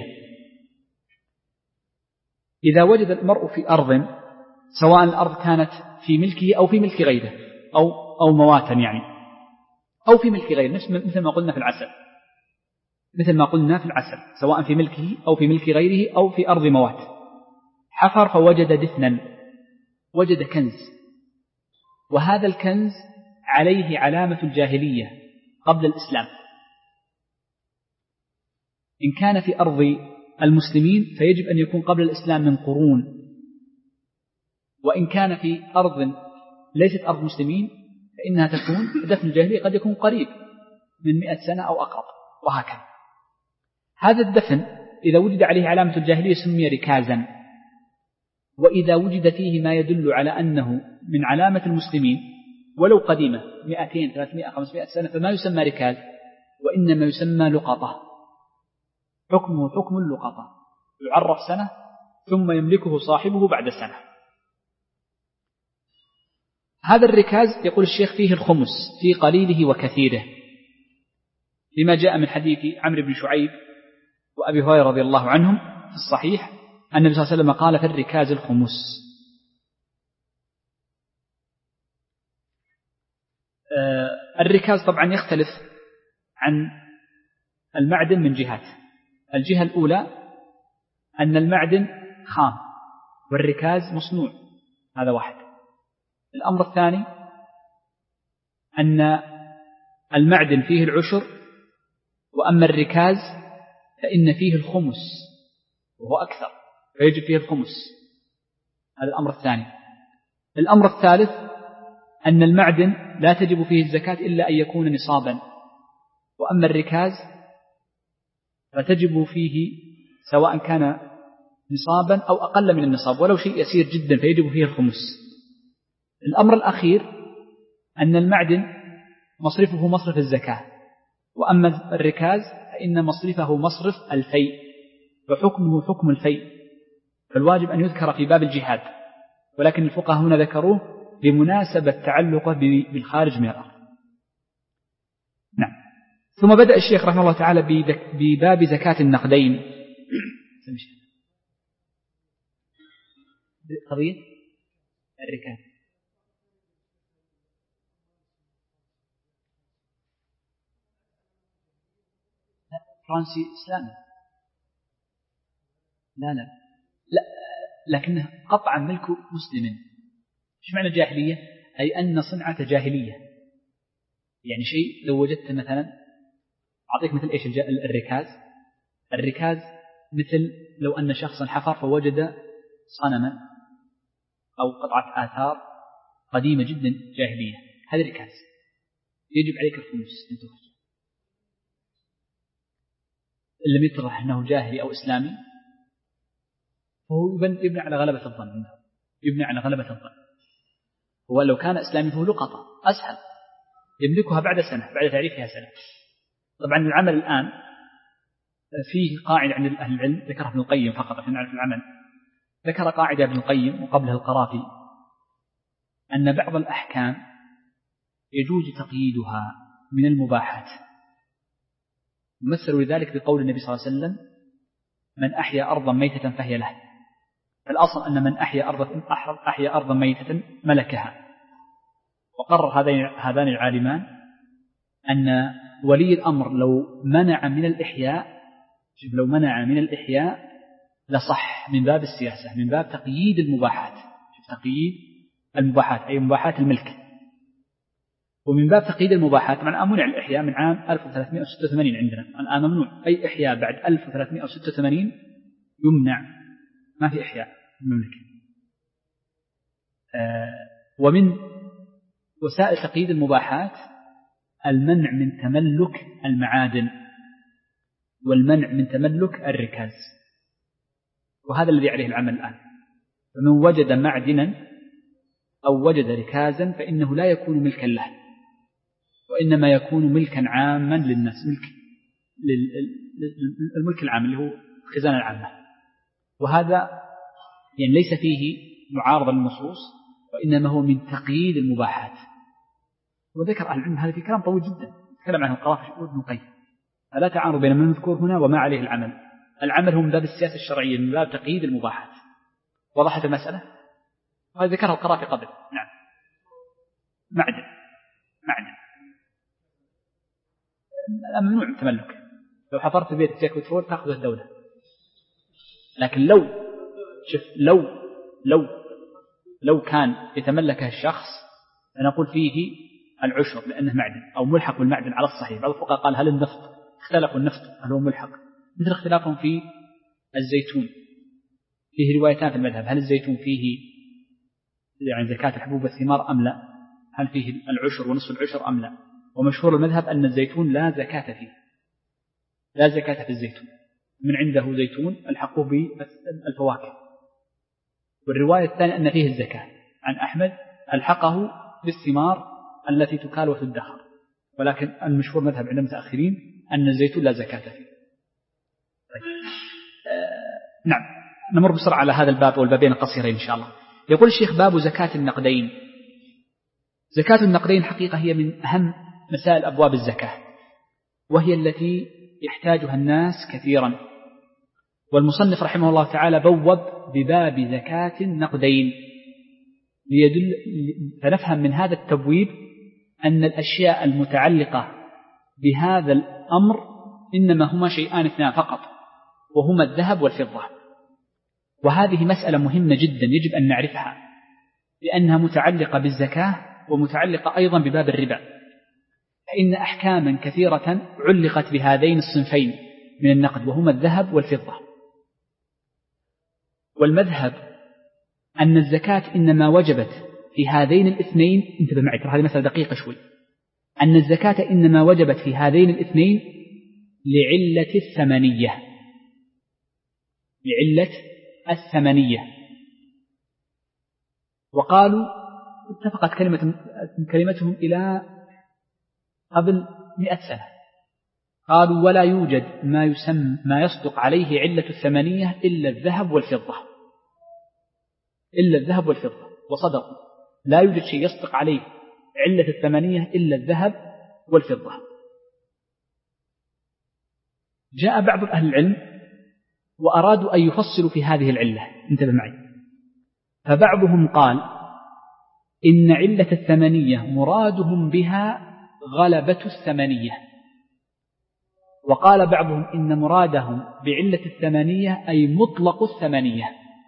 إذا وجد المرء في أرض سواء الأرض كانت في ملكه أو في ملك غيره أو, أو مواتا يعني أو في ملك غيره، مثل ما قلنا في العسل مثل ما قلنا في العسل سواء في ملكه أو في ملك غيره أو في أرض موات، حفر فوجد دفنا، وجد كنز، وهذا الكنز عليه علامة الجاهلية قبل الإسلام. إن كان في أرض المسلمين فيجب أن يكون قبل الإسلام من قرون، وإن كان في أرض ليست أرض مسلمين فإنها تكون دفن الجاهلية قد يكون قريب من مئة سنة أو أقرب، وهكذا. هذا الدفن إذا وجد عليه علامة الجاهلية سمي ركازا، وإذا وجد فيه ما يدل على أنه من علامة المسلمين ولو قديمة مئتين ثلاثمائة خمسمائة سنة فما يسمى ركاز، وإنما يسمى لقطة، حكمه حكم اللقطة، يعرف سنة ثم يملكه صاحبه بعد سنة. هذا الركاز يقول الشيخ فيه الخمس في قليله وكثيره، لما جاء من حديث عمرو بن شعيب وأبي هريرة رضي الله عنهم في الصحيح أن النبي صلى الله عليه وسلم قال في الركاز الخمس. الركاز طبعا يختلف عن المعدن من جهات. الجهة الأولى أن المعدن خام والركاز مصنوع، هذا واحد. الأمر الثاني أن المعدن فيه العشر، وأما الركاز فإن فيه الخمس وهو أكثر فيجب فيه الخمس، هذا الأمر الثاني. الأمر الثالث أن المعدن لا تجب فيه الزكاة إلا أن يكون نصابا، وأما الركاز فتجب فيه سواء كان نصابا أو أقل من النصاب ولو شيء يسير جدا فيجب فيه الخمس. الأمر الأخير أن المعدن مصرفه مصرف الزكاة، وأما الركاز فإن مصرفه مصرف الفيء، وحكمه حكم الفيء، فالواجب أن يذكر في باب الجهاد، ولكن الفقهاء هنا ذكروه بمناسبة تعلقه بالخارج من الأرض. نعم. ثم بدأ الشيخ رحمه الله تعالى بباب زكاة النقدين. قضية الركاز فرنسي إسلامي، لا لا لا لكنه قطعا ملك مسلم. ايش معنى جاهلية؟ أي أن صنعة جاهلية، يعني شيء لو وجدت مثلا، أعطيك مثل إيش الركاز. الركاز مثل لو أن شخصا حفر فوجد صنما أو قطعة آثار قديمة جدا جاهلية، هذا ركاز، يجب عليك الخمس أن تخرج. إن لم يتضح أنه جاهلي أو إسلامي فهو يبنى على غلبة الظن، يبنى على غلبة الظن. هو لو كان إسلامي فهو لقطة أسهل، يملكها بعد سنة، بعد تعريفها سنة. طبعا العمل الآن فيه قاعدة عند أهل العلم ذكرها ابن القيم فقط عشان نعرف العمل. ذكر قاعدة ابن القيم وقبلها القرافي أن بعض الأحكام يجوز تقييدها من المباحات، مثلوا لذلك بقول النبي صلى الله عليه وسلم: من أحيا أرضا ميتة فهي له. فالأصل أن من أحيا أرضا أحيا أرضا ميتة ملكها. وقرر هذان العالمان أن ولي الأمر لو منع من الإحياء شوف لو منع من الإحياء لصح من باب السياسة، من باب تقييد المباحات. شوف تقييد المباحات أي مباحات الملك، ومن باب تقييد المباحات مع منع الإحياء من عام ألف وثلاثمائة وستة وثمانين عندنا الآن ممنوع أي إحياء بعد ألف وثلاثمائة وستة وثمانين يمنع، ما في إحياء المملكة. آه ومن وسائل تقييد المباحات المنع من تملك المعادن والمنع من تملك الركاز، وهذا الذي عليه العمل الآن. فمن وجد معدنا أو وجد ركازا فإنه لا يكون ملكا له، وإنما يكون ملكا عاما للناس، ملك الملك العام اللي هو الخزانة العامة. وهذا يعني ليس فيه معارضة للنصوص، وإنما هو من تقييد المباحات. وذكر أهل العلم هذا في كلام طويل جدا تكلم عنه القرافي وابن القيم، فلا تعارض بين ما نذكر هنا وما عليه العمل. العمل هو من باب السياسة الشرعية، من باب تقييد المباحات. وضحت المسألة؟ وهذا ذكرها القرافي قبل. نعم. معدن معدن ممنوع التملك. لو حفرت بيت فيها بترول تأخذه الدولة، لكن لو شوف لو لو لو كان يتملكه الشخص فنقول فيه العشر لأنه معدن أو ملحق بالمعدن على الصحيح. بعض الفقهاء قال هل النفط اختلفوا النفط هل هو ملحق، مثل اختلافهم في الزيتون. فيه روايتان في المذهب، هل الزيتون فيه يعني زكاة الحبوب والثمار أم لا، هل فيه العشر ونصف العشر أم لا. ومشهور المذهب أن الزيتون لا زكاة فيه، لا زكاة في الزيتون، من عنده زيتون الحقوه بالفواكه. والرواية الثانية أن فيه الزكاة عن أحمد الحقه بالثمار التي تكال وتدخر، ولكن المشهور مذهب عند المتأخرين أن الزيتون لا زكاة فيه. طيب. آه نعم، نمر بسرعة على هذا الباب والبابين القصيرين إن شاء الله. يقول الشيخ: باب زكاة النقدين. زكاة النقدين حقيقة هي من أهم مسائل أبواب الزكاة، وهي التي يحتاجها الناس كثيرا. والمصنف رحمه الله تعالى بوب بباب زكاة النقدين ليدل فنفهم من هذا التبويب أن الأشياء المتعلقة بهذا الأمر إنما هما شيئان اثنان فقط، وهما الذهب والفضة. وهذه مسألة مهمة جدا يجب أن نعرفها، لأنها متعلقة بالزكاة ومتعلقة أيضا بباب الربا. فإن أحكاما كثيرة علقت بهذين الصنفين من النقد وهما الذهب والفضة. والمذهب أن الزكاة إنما وجبت في هذين الاثنين، انتبه معي ترى هذه مسألة دقيقة شوي، أن الزكاة إنما وجبت في هذين الاثنين لعلة الثمنية، لعلة الثمنية. وقالوا اتفقت كلمة كلمتهم إلى قبل مئة سنة، قالوا: ولا يوجد ما يسمى ما يصدق عليه علة الثمنية إلا الذهب والفضة، إلا الذهب والفضة. وصدقوا، لا يوجد شيء يصدق عليه علة الثمنية إلا الذهب والفضة. جاء بعض أهل العلم وأرادوا أن يفصلوا في هذه العلة، انتبه معي. فبعضهم قال إن علة الثمنية مرادهم بها غلبة الثمنية، وقال بعضهم إن مرادهم بعلة الثمنية أي مطلق الثمنية.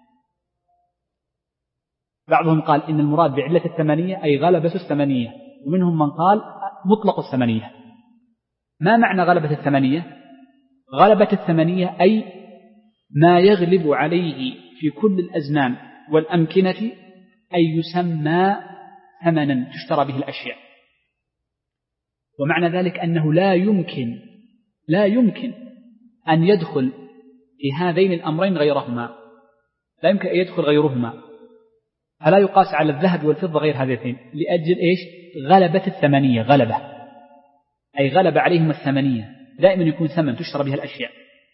بعضهم قال إن المراد بعلة الثمنية أي غلبة الثمنية، ومنهم من قال مطلق الثمنية. ما معنى غلبة الثمنية؟ غلبة الثمنية أي ما يغلب عليه في كل الأزمان والأمكنة أي يسمى ثمنا تشترى به الأشياء. ومعنى ذلك أنه لا يمكن لا يمكن أن يدخل في هذين الأمرين غيرهما، لا يمكن أن يدخل غيرهما. فلا يقاس على الذهب والفضة غير هذه الاثنين لأجل إيش؟ غلبة الثمنية، غلبة أي غلب عليهم الثمنية، دائما يكون ثمن تشترى بها الأشياء.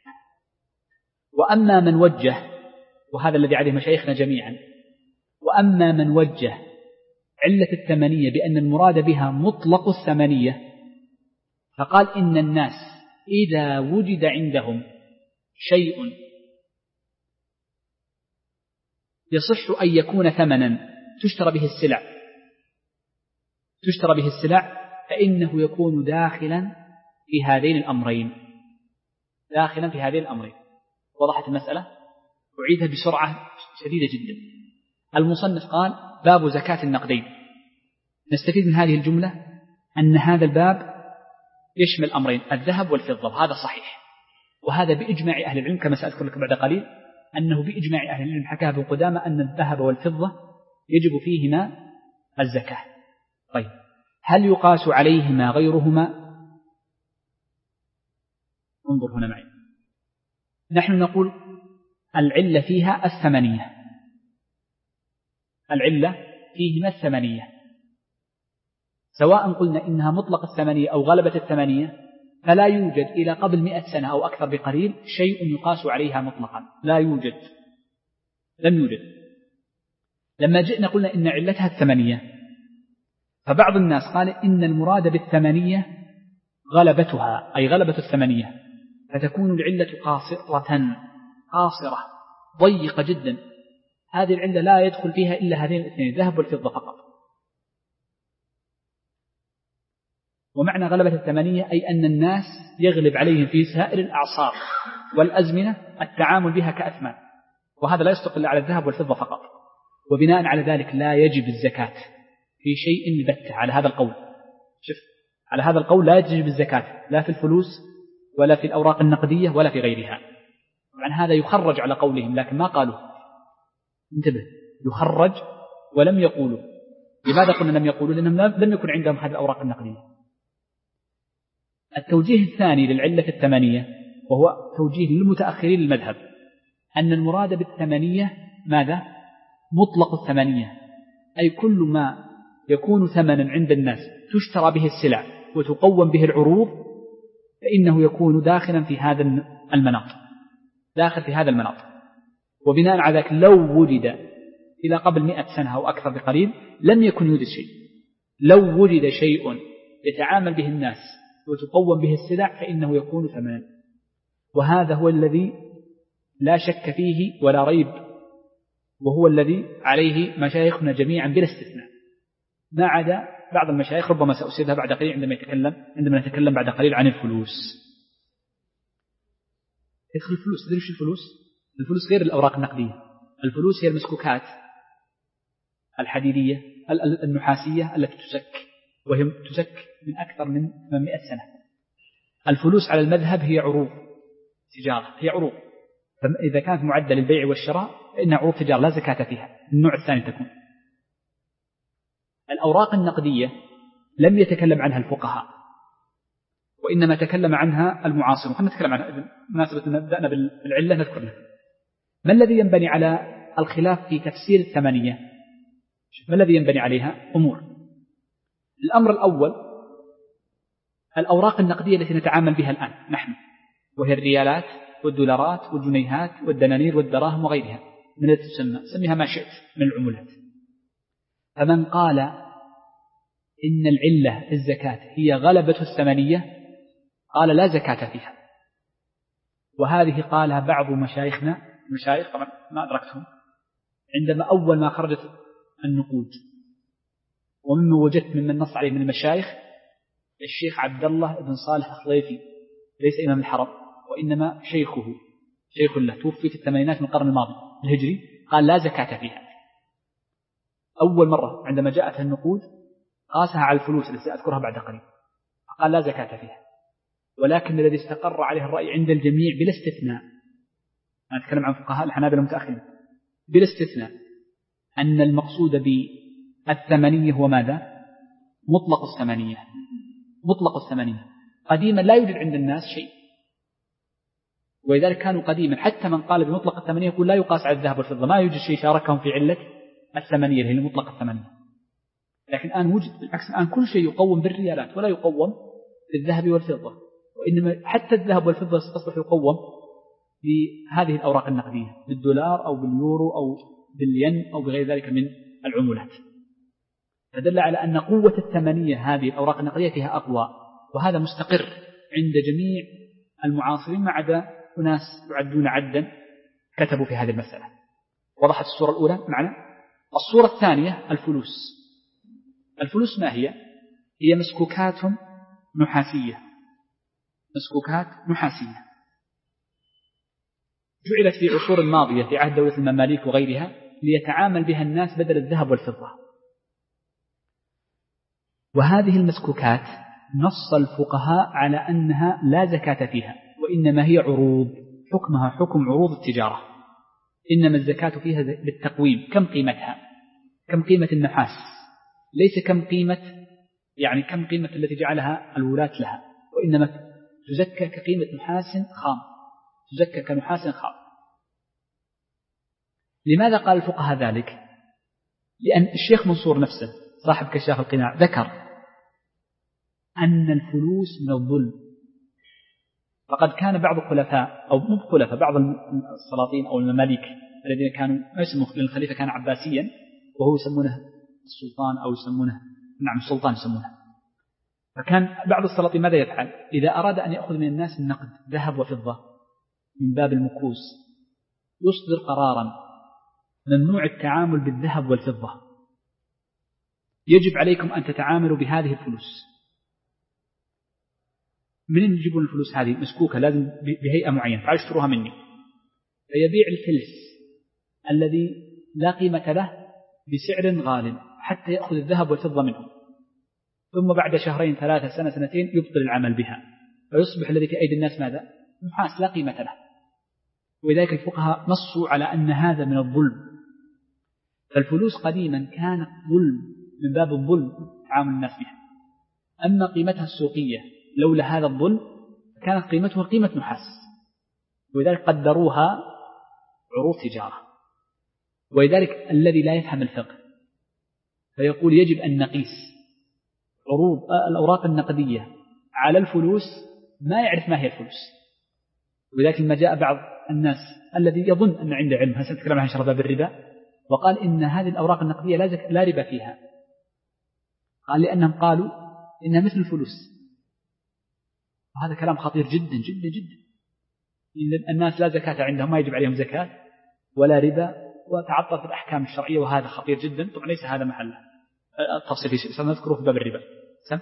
وأما من وجه، وهذا الذي عليه مشايخنا جميعا، وأما من وجه علة الثمنية بأن المراد بها مطلق الثمنية، فقال إن الناس إذا وجد عندهم شيء يصح أن يكون ثمنا تشترى به السلع تشترى به السلع فإنه يكون داخلا في هذين الأمرين داخلا في هذين الأمرين. وضحت المسألة؟ أعيدها بسرعة شديدة جدا. المصنف قال باب زكاة النقدين. نستفيد من هذه الجملة أن هذا الباب يشمل أمرين، الذهب والفضة، هذا صحيح، وهذا بإجماع أهل العلم كما سأذكر لكم بعد قليل، أنه بإجماع أهل العلم حكاه ابن قدامة أن الذهب والفضة يجب فيهما الزكاة. طيب هل يقاس عليهما غيرهما؟ انظر هنا معي. نحن نقول العلة فيها الثمنية، العلة فيهما الثمنية، سواء قلنا إنها مطلق الثمنية أو غلبة الثمنية، فلا يوجد إلى قبل مئة سنة أو أكثر بقليل شيء يقاس عليها مطلقا، لا يوجد، لم يوجد. لما جئنا قلنا إن علتها الثمنية، فبعض الناس قال إن المراد بالثمنية غلبتها أي غلبة الثمنية، فتكون العلة قاصرة قاصرة ضيقة جدا، هذه العلة لا يدخل فيها إلا هذين الاثنين، الذهب والفضة فقط. ومعنى غلبة الثمنية أي أن الناس يغلب عليهم في سائر الأعصار والأزمنة التعامل بها كأثمان، وهذا لا يستقل على الذهب والفضة فقط. وبناء على ذلك لا يجب الزكاة في شيء البتة على هذا القول. شوف، على هذا القول لا يجب الزكاة لا في الفلوس ولا في الأوراق النقدية ولا في غيرها. طبعا هذا يخرج على قولهم لكن ما قالوا، انتبه، يخرج ولم يقولوا. لماذا قلنا لم يقولوا؟ لأنهم لم يكن عندهم هذه الأوراق النقدية. التوجيه الثاني للعلة الثمنية وهو توجيه للمتأخرين للمذهب، أن المراد بالثمنية ماذا؟ مطلق الثمنية، أي كل ما يكون ثمنا عند الناس تشترى به السلع وتقوم به العروض فإنه يكون داخلا في هذا المناط، داخل في هذا المناط. وبناء على ذلك لو وجد إلى قبل مئة سنة أو أكثر بقليل لم يكن يوجد شيء. لو وجد شيء يتعامل به الناس وتقوم به السلع فإنه يكون ثمنا، وهذا هو الذي لا شك فيه ولا ريب، وهو الذي عليه مشايخنا جميعا بلا استثناء، ما عدا بعض المشايخ ربما سأسيرها بعد قليل عندما يتكلم عندما نتكلم بعد قليل عن الفلوس. يدخل الفلوس، تدري وش الفلوس؟ الفلوس غير الأوراق النقدية، الفلوس هي المسكوكات الحديدية النحاسية التي تسك، وهي تسك من أكثر من ثمانمائة سنة. الفلوس على المذهب هي عروض تجارة، هي عروض، فإذا كانت معدة للبيع والشراء فإنها عروض تجارة لا زكاة فيها. النوع الثاني تكون الأوراق النقدية لم يتكلم عنها الفقهاء وإنما تكلم عنها المعاصرون. خلينا نتكلم عنها مناسبة بدأنا بالعلة نذكر لها. ما الذي ينبني على الخلاف في تفسير الثمنية؟ ما الذي ينبني عليها؟ أمور. الأمر الأول الأوراق النقدية التي نتعامل بها الآن نحن، وهي الريالات والدولارات والجنيهات والدنانير والدراهم وغيرها من التي تسمى سميها ما شئت من العملات. فمن قال إن العلة الزكاة هي غلبة الثمنية قال لا زكاة فيها، وهذه قالها بعض مشايخنا، مشايخ طبعا ما أدركتهم، عندما أول ما خرجت النقود. ومما وجدت ممن نص عليه من المشايخ الشيخ عبد الله بن صالح الخضيفي، ليس إمام الحرم وإنما شيخه، شيخ له، توفي في الثمانينات من القرن الماضي الهجري، قال لا زكاة فيها. أول مرة عندما جاءتها النقود قاسها على الفلوس التي أذكرها بعد قليل، قال لا زكاة فيها. ولكن الذي استقر عليه الرأي عند الجميع بلا استثناء، أنا أتكلم عن فقهاء الحنابلة المتأخرين، بلا استثناء أن المقصود بالثمنية هو ماذا؟ مطلق الثمنية، مطلق الثمنية. قديما لا يوجد عند الناس شيء، ولذلك كانوا قديما حتى من قال بمطلق الثمنية يقول لا يقاس على الذهب والفضة، ما يوجد شيء شاركهم في علة الثمنية اللي هي مطلق الثمنية. لكن الآن وجد بالعكس، الآن كل شيء يقوم بالريالات ولا يقوم بالذهب والفضة، وإنما حتى الذهب والفضة أصبح يقوم بهذه الأوراق النقدية، بالدولار أو باليورو أو بالين أو بغير ذلك من العملات. فدل على أن قوة الثمنية هذه الأوراق النقدية فيها أقوى، وهذا مستقر عند جميع المعاصرين ما عدا أناس يعدون عدا كتبوا في هذه المسألة. وضحت الصورة الأولى معنا. الصورة الثانية الفلوس. الفلوس ما هي؟ هي مسكوكات نحاسية، مسكوكات نحاسية جعلت في عصور الماضية في عهد دولة المماليك وغيرها ليتعامل بها الناس بدل الذهب والفضة. وهذه المسكوكات نص الفقهاء على أنها لا زكاة فيها، وإنما هي عروض، حكمها حكم عروض التجارة، إنما الزكاة فيها بالتقويم. كم قيمتها؟ كم قيمة النحاس، ليس كم قيمة يعني كم قيمة التي جعلها الولاة لها، وإنما تزكى كقيمة نحاس خام، تزكى كنحاس خام. لماذا قال الفقهاء ذلك؟ لأن الشيخ منصور نفسه صاحب كشاف القناع ذكر أن الفلوس من الظلم. فقد كان بعض الخلفاء أو مو خلفاء، بعض السلاطين أو المماليك الذين كانوا يسموا الخليفة كان عباسيا وهو يسمونه السلطان أو يسمونه نعم السلطان يسمونه. فكان بعض السلاطين ماذا يفعل؟ إذا أراد أن يأخذ من الناس النقد ذهب وفضة من باب المكوس يصدر قرارا ممنوع التعامل بالذهب والفضة، يجب عليكم أن تتعاملوا بهذه الفلوس. منين يجيبون الفلوس هذه؟ مسكوكة لازم بهيئة معينة، تعالوا اشتروها مني. فيبيع الفلس الذي لا قيمة له بسعر غال حتى يأخذ الذهب والفضة منه، ثم بعد شهرين ثلاثة سنة سنتين يبطل العمل بها، فيصبح الذي في أيدي الناس ماذا؟ نحاس لا قيمة له. ولذلك الفقهاء نصوا على أن هذا من الظلم. فالفلوس قديما كانت ظلم من باب الظلم تعامل الناس بها، أما قيمتها السوقية لولا هذا الظلم كانت قيمتها قيمة نحاس، ولذلك قدروها عروض تجارة. ولذلك الذي لا يفهم الفقه فيقول يجب أن نقيس عروض الأوراق النقدية على الفلوس ما يعرف ما هي الفلوس. ولذلك لما جاء بعض الناس الذي يظن أن عنده علم، هسنتكلم عن شرط باب الربا، وقال إن هذه الأوراق النقدية لا, زك... لا ربا فيها، قال لأنهم قالوا إنها مثل الفلوس. وهذا كلام خطير جدا جدا جدا. إن الناس لا زكاة عندهم، ما يجب عليهم زكاة ولا ربا، وتعطل في الأحكام الشرعية، وهذا خطير جدا. طبعا ليس هذا محله التفصيل في سنذكره في باب الربا. سم؟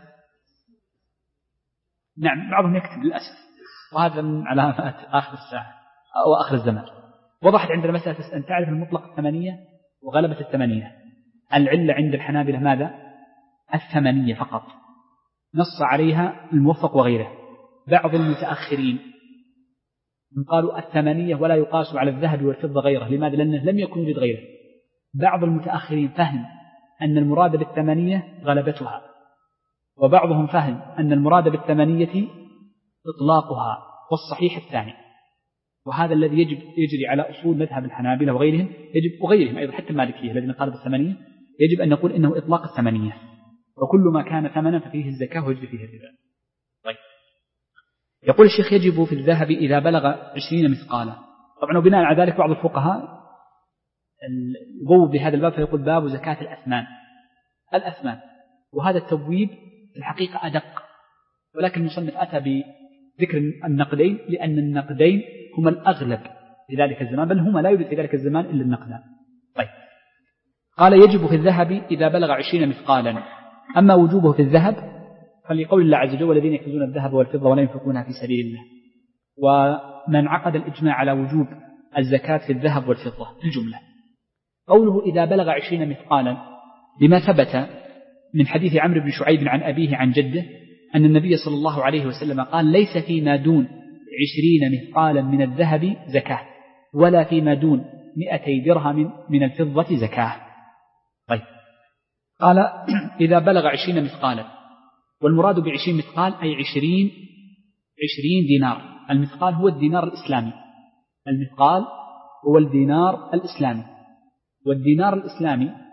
نعم بعضهم يكتب للأسف، وهذا من علامات آخر الساعة أو آخر الزمان. وضحت عندنا مسألة أن تعرف المطلق الثمنية وغلبة الثمنية. العلة عند الحنابلة ماذا؟ الثمنية فقط، نص عليها الموفق وغيره. بعض المتأخرين قالوا الثمنية ولا يقاس على الذهب والفضة غيره. لماذا؟ لأنه لم يكن يوجد غيره. بعض المتأخرين فهم أن المراد بالثمنية غلبتها، وبعضهم فهم أن المراد بالثمنية إطلاقها، والصحيح الثاني. وهذا الذي يجب يجري على أصول مذهب الحنابلة وغيرهم، يجب وغيرهم أيضا حتى المالكية الذين قالوا بالثمنية، يجب أن نقول إنه إطلاق الثمنية، وكل ما كان ثمنا ففيه الزكاة ويجري فيه الربا. طيب. يقول الشيخ يجب في الذهب إذا بلغ عشرين مثقالا. طبعا وبناء على ذلك بعض الفقهاء يبوب بهذا الباب فيقول باب زكاة الأثمان. الأثمان، وهذا التبويب في الحقيقة أدق، ولكن المصنف أتى بذكر النقدين لأن النقدين هما الأغلب في ذلك الزمان، بل هما لا يوجد في ذلك الزمان إلا النقدان. طيب. قال يجب في الذهب إذا بلغ عشرين مثقالا. أما وجوبه في الذهب فلقول الله عز وجل والذين يكنزون الذهب والفضة ولا ينفقونها في سبيل الله. ومن عقد الإجماع على وجوب الزكاة في الذهب والفضة الجملة. قوله إذا بلغ عشرين مثقالا لما ثبت من حديث عمرو بن شعيب عن أبيه عن جده أن النبي صلى الله عليه وسلم قال ليس فيما دون عشرين مثقالا من الذهب زكاة ولا فيما دون مئتي درهم من الفضة زكاة. طيب. قال إذا بلغ عشرين مثقالا، والمراد بعشرين مثقال أي عشرين عشرين دينار. المثقال هو الدينار الإسلامي، المثقال هو الدينار الإسلامي، والدينار الإسلامي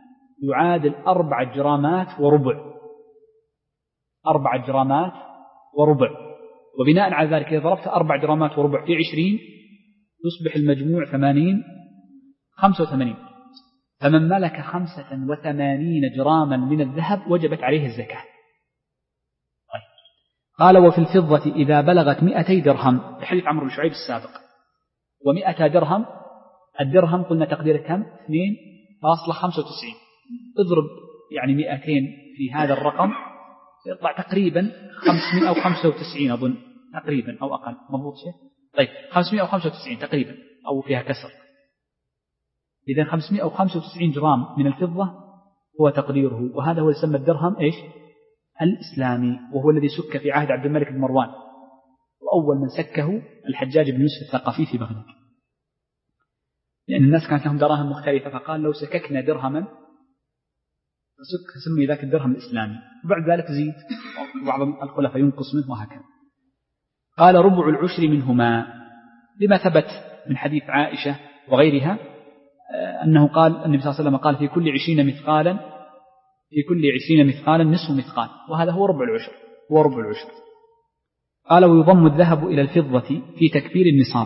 يعادل أربعة جرامات وربع، أربعة جرامات وربع. وبناء على ذلك إذا ضربت أربع جرامات وربع في عشرين يصبح المجموع ثمانين خمسة وثمانين. فمن ملك خمسة وثمانين جراما من الذهب وجبت عليه الزكاة. طيب. قال وفي الفضة إذا بلغت مئتي درهم في حديث عمرو بن شعيب السابق. ومئة درهم، الدرهم قلنا تقدير كم؟ اثنين فاصلة خمسة وتسعين. اضرب يعني مئتين في هذا الرقم يطلع تقريبا خمسمائة وخمسة وتسعين أظن تقريبا أو أقل. مضبوط شيء؟ طيب خمسمائة وخمسة وتسعين تقريبا أو فيها كسر. إذا خمسمائة وخمسة وتسعين جرام من الفضة هو تقديره. وهذا هو يسمى الدرهم إيش؟ الإسلامي، وهو الذي سك في عهد عبد الملك بن مروان، وأول من سكه الحجاج بن يوسف الثقفي في بغداد، لأن الناس كانت لهم دراهم مختلفة، فقال لو سككنا درهما فسك سمي ذاك الدرهم الإسلامي. وبعد ذلك زيد بعض الخلفاء ينقص منه وهكذا. قال ربع العشر منهما، لما ثبت من حديث عائشة وغيرها أنه قال النبي صلى الله عليه وسلم قال في كل عشرين مثقالا في كل عشرين مثقالا نصف مثقال، وهذا هو ربع العشر هو ربع العشر. قال ويضم الذهب إلى الفضة في تكبير النصاب.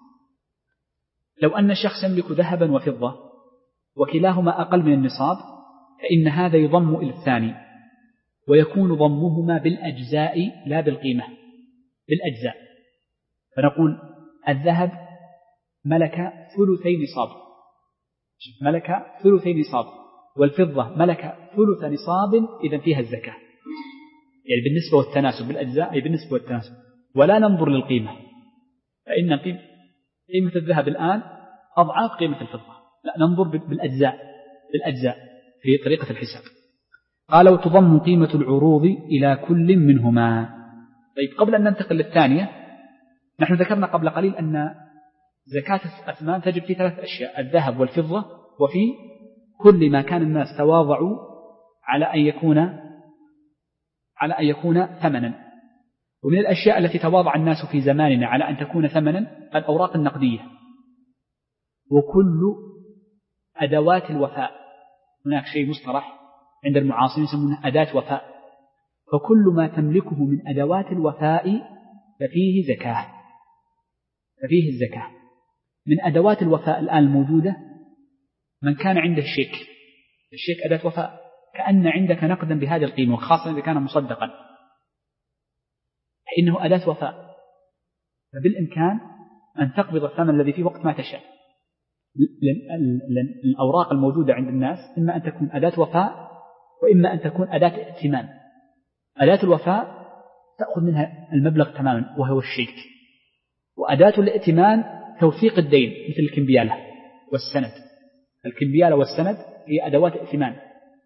لو أن الشخص يملك ذهبا وفضة وكلاهما أقل من النصاب فإن هذا يضم إلى الثاني، ويكون ضمهما بالأجزاء لا بالقيمة، بالأجزاء. فنقول الذهب ملك ثلثي نصاب، ملك ثلثي نصاب، والفضة ملك ثلث نصاب، إذن فيها الزكاة، يعني بالنسبة والتناسب، بالأجزاء أي بالنسبة والتناسب. ولا ننظر للقيمة، فإن قيمة الذهب الآن أضعاف قيمة الفضة، لا ننظر بالأجزاء بالأجزاء في طريقة الحساب. قال وتضم قيمة العروض إلى كل منهما. طيب قبل أن ننتقل للثانية، نحن ذكرنا قبل قليل أن زكاة الأثمان تجب في ثلاث أشياء: الذهب والفضة، وفي كل ما كان الناس تواضعوا على أن يكون على أن يكون ثمنا. ومن الأشياء التي تواضع الناس في زماننا على أن تكون ثمنا الأوراق النقدية وكل أدوات الوفاء. هناك شيء مصطلح عند المعاصرين يسمونه أداة وفاء، فكل ما تملكه من أدوات الوفاء ففيه زكاة ففيه الزكاة. من أدوات الوفاء الآن الموجودة من كان عنده الشيك، الشيك أداة وفاء، كأن عندك نقدا بهذه القيمة، وخاصة إذا كان مصدقا فإنه أداة وفاء، فبالإمكان أن تقبض الثمن الذي فيه وقت ما تشاء. الأوراق الموجودة عند الناس إما أن تكون أداة وفاء وإما أن تكون أداة ائتمان. أداة الوفاء تأخذ منها المبلغ تماما وهو الشيك، وأداة الائتمان توثيق الدين مثل الكمبيالة والسند. الكمبيالة والسند هي أدوات ائتمان،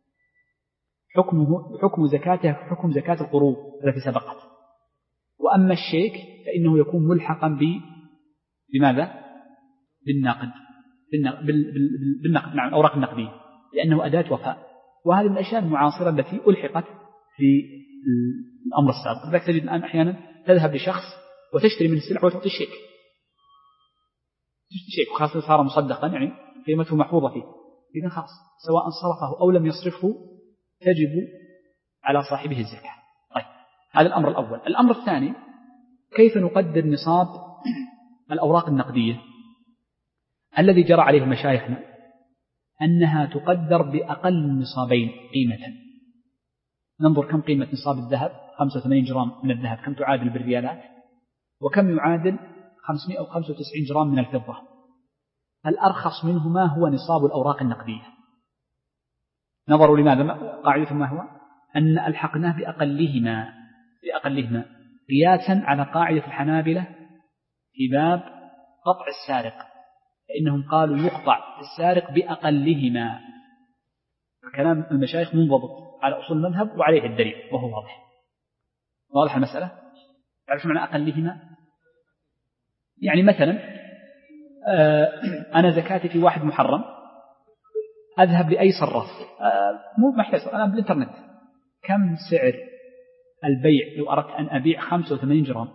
حكمه حكم زكاتها حكم زكاة القروض التي سبقت. وأما الشيك فإنه يكون ملحقا ب بماذا؟ بالنقد بالنقد نعم الأوراق النقدية، لأنه أداة وفاء. وهذه من الأشياء المعاصرة التي ألحقت في الأمر السابق. لذلك تجد الآن أحيانا تذهب لشخص وتشتري من السلع وتعطي الشيك، تشتري شيك وخاصة صار مصدقا يعني قيمته محفوظة فيه، إذن خلاص سواء صرفه أو لم يصرفه تجب على صاحبه الزكاة. طيب هذا الأمر الأول. الأمر الثاني كيف نقدر نصاب الأوراق النقدية؟ الذي جرى عليه مشايخنا أنها تقدر بأقل النصابين قيمة. ننظر كم قيمة نصاب الذهب، خمسة وثمانين جرام من الذهب كم تعادل بالريالات، وكم يعادل خمسمائة وخمسة وتسعين جرام من الفضة. الأرخص منهما هو نصاب الأوراق النقدية. نظروا لماذا؟ قاعدتهم ما هو؟ أن ألحقناه بأقلهما بأقلهما قياسا على قاعدة الحنابلة في باب قطع السارق، فإنهم قالوا يقطع السارق بأقلهما. كلام المشايخ منضبط على أصول المذهب وعليه الدليل وهو واضح. واضح المسألة؟ تعرف معنى أقلهما؟ يعني مثلا أنا زكاتي في واحد محرم، أذهب لأي صراف، مو محتاج أنا بالإنترنت، كم سعر البيع لو أردت أن أبيع خمسة وثمانين جرام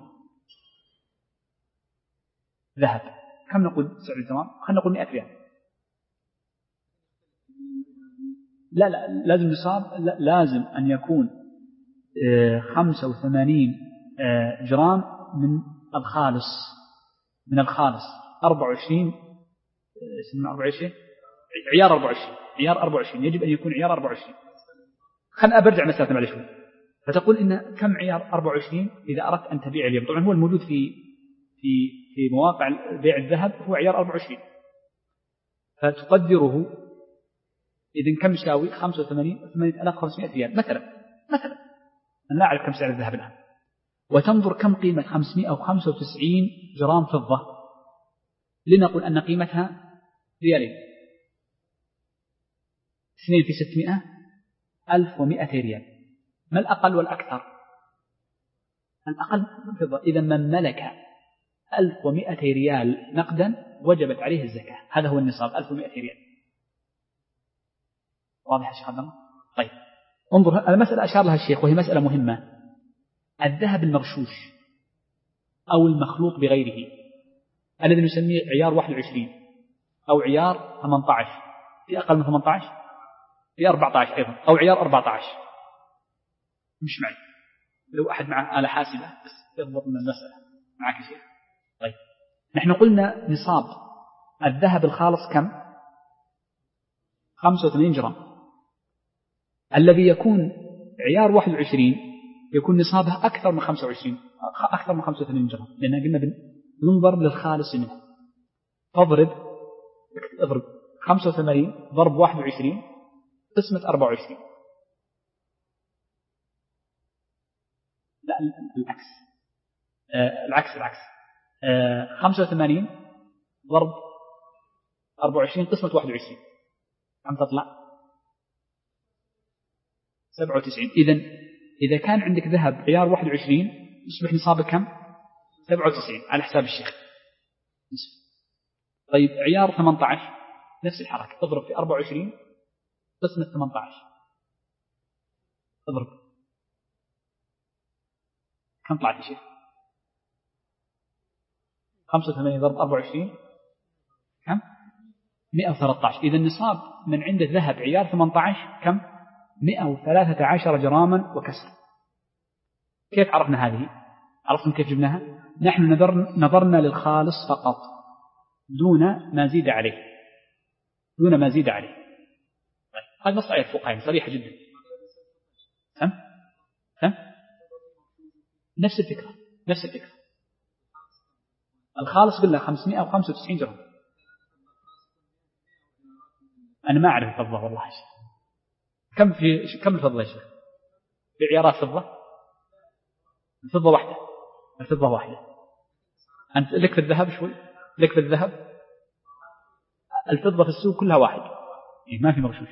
ذهب؟ كم نقول سعر الجرام؟ خلينا نقول مئة ريال. لا لا لازم نصاب، لا لازم أن يكون خمسة وثمانين جرام من الخالص، من الخالص أربعة وعشرين اسمه أربعة وعشرين عيار أربعة وعشرين عيار أربعة وعشرين يجب أن يكون عيار أربعة وعشرين. خلنا أبرجع مسألة معلش شوي. فتقول إن كم عيار أربعة وعشرين إذا أردت أن تبيع اليوم؟ طبعا هو الموجود في في في مواقع بيع الذهب هو عيار أربعة وعشرين، فتقدره إذن كم يساوي؟ خمسة وثمانين ثمانية آلاف وخمسمائة ريال مثلا مثلا، أنا لا أعرف كم سعر الذهب الآن، وتنظر كم قيمة خمسمائة وخمسة وتسعين جرام فضة، لنقول أن قيمتها ريالين، اثنين في ستمائة ألف ومائة ريال. ما الأقل والأكثر؟ الأقل فضة. إذا من ملك ألف ومائة ريال نقدا وجبت عليه الزكاة، هذا هو النصاب ألف ومائة ريال. واضح يا شيخ عبد الله؟ طيب انظر المسألة أشار لها الشيخ وهي مسألة مهمة. الذهب المرشوش أو المخلوط بغيره الذي نسميه عيار واحد وعشرين أو عيار ثمانية عشر، في أقل من ثمانية عشر، في أربعة عشر أيضا، أو عيار أربعة عشر. مش معي لو أحد معه آلة حاسبة بس يضبط من المسألة معك يا شيخ. طيب نحن قلنا نصاب الذهب الخالص كم؟ خمسة وثمانين جرام. الذي يكون عيار واحد وعشرين يكون نصابه أكثر من خمسة وعشرين، أكثر من خمسة وثمانين جرام، لأننا قلنا بننظر للخالص منه. فاضرب اضرب خمسة وثمانين ضرب واحد وعشرين قسمة أربعة وعشرين. لا العكس آه العكس العكس آه خمسة وثمانين ضرب أربعة وعشرين قسمة واحد وعشرين عم تطلع سبعة وتسعين. إذن إذا كان عندك ذهب عيار واحد وعشرين يصبح نصابك كم؟ سبعة وتسعين على حساب الشيخ. طيب عيار ثمانية عشر نفس الحركة، اضرب في أربعة وعشرين قسمة ثمانية عشر، اضرب كم طلعت يا شيخ؟ خمسة وثمانين ضرب أربعة وعشرين كم؟ مئة وثلاثة عشر. إذا النصاب من عند الذهب عيار ثمانية عشر كم؟ مئة وثلاثة عشر جراما وكسر. كيف عرفنا هذه؟ عرفتم كيف جبناها؟ نحن نظرنا للخالص فقط دون ما زيد عليه، دون ما زيد عليه. طيب هذا نص آية الفقهاء صريحة جدا. فهم؟ فهم؟ نفس الفكرة نفس الفكرة. الخالص قلنا خمسمائة وخمسة وتسعين جرام. أنا ما أعرف الفضة والله شيء. كم في كم الفضة يا شيخ؟ في عيارات فضة؟ الفضة واحدة، الفضة واحدة. أنت لك في الذهب شوي، لك في الذهب الفضة في السوق كلها واحد، إيه ما في مرشوش.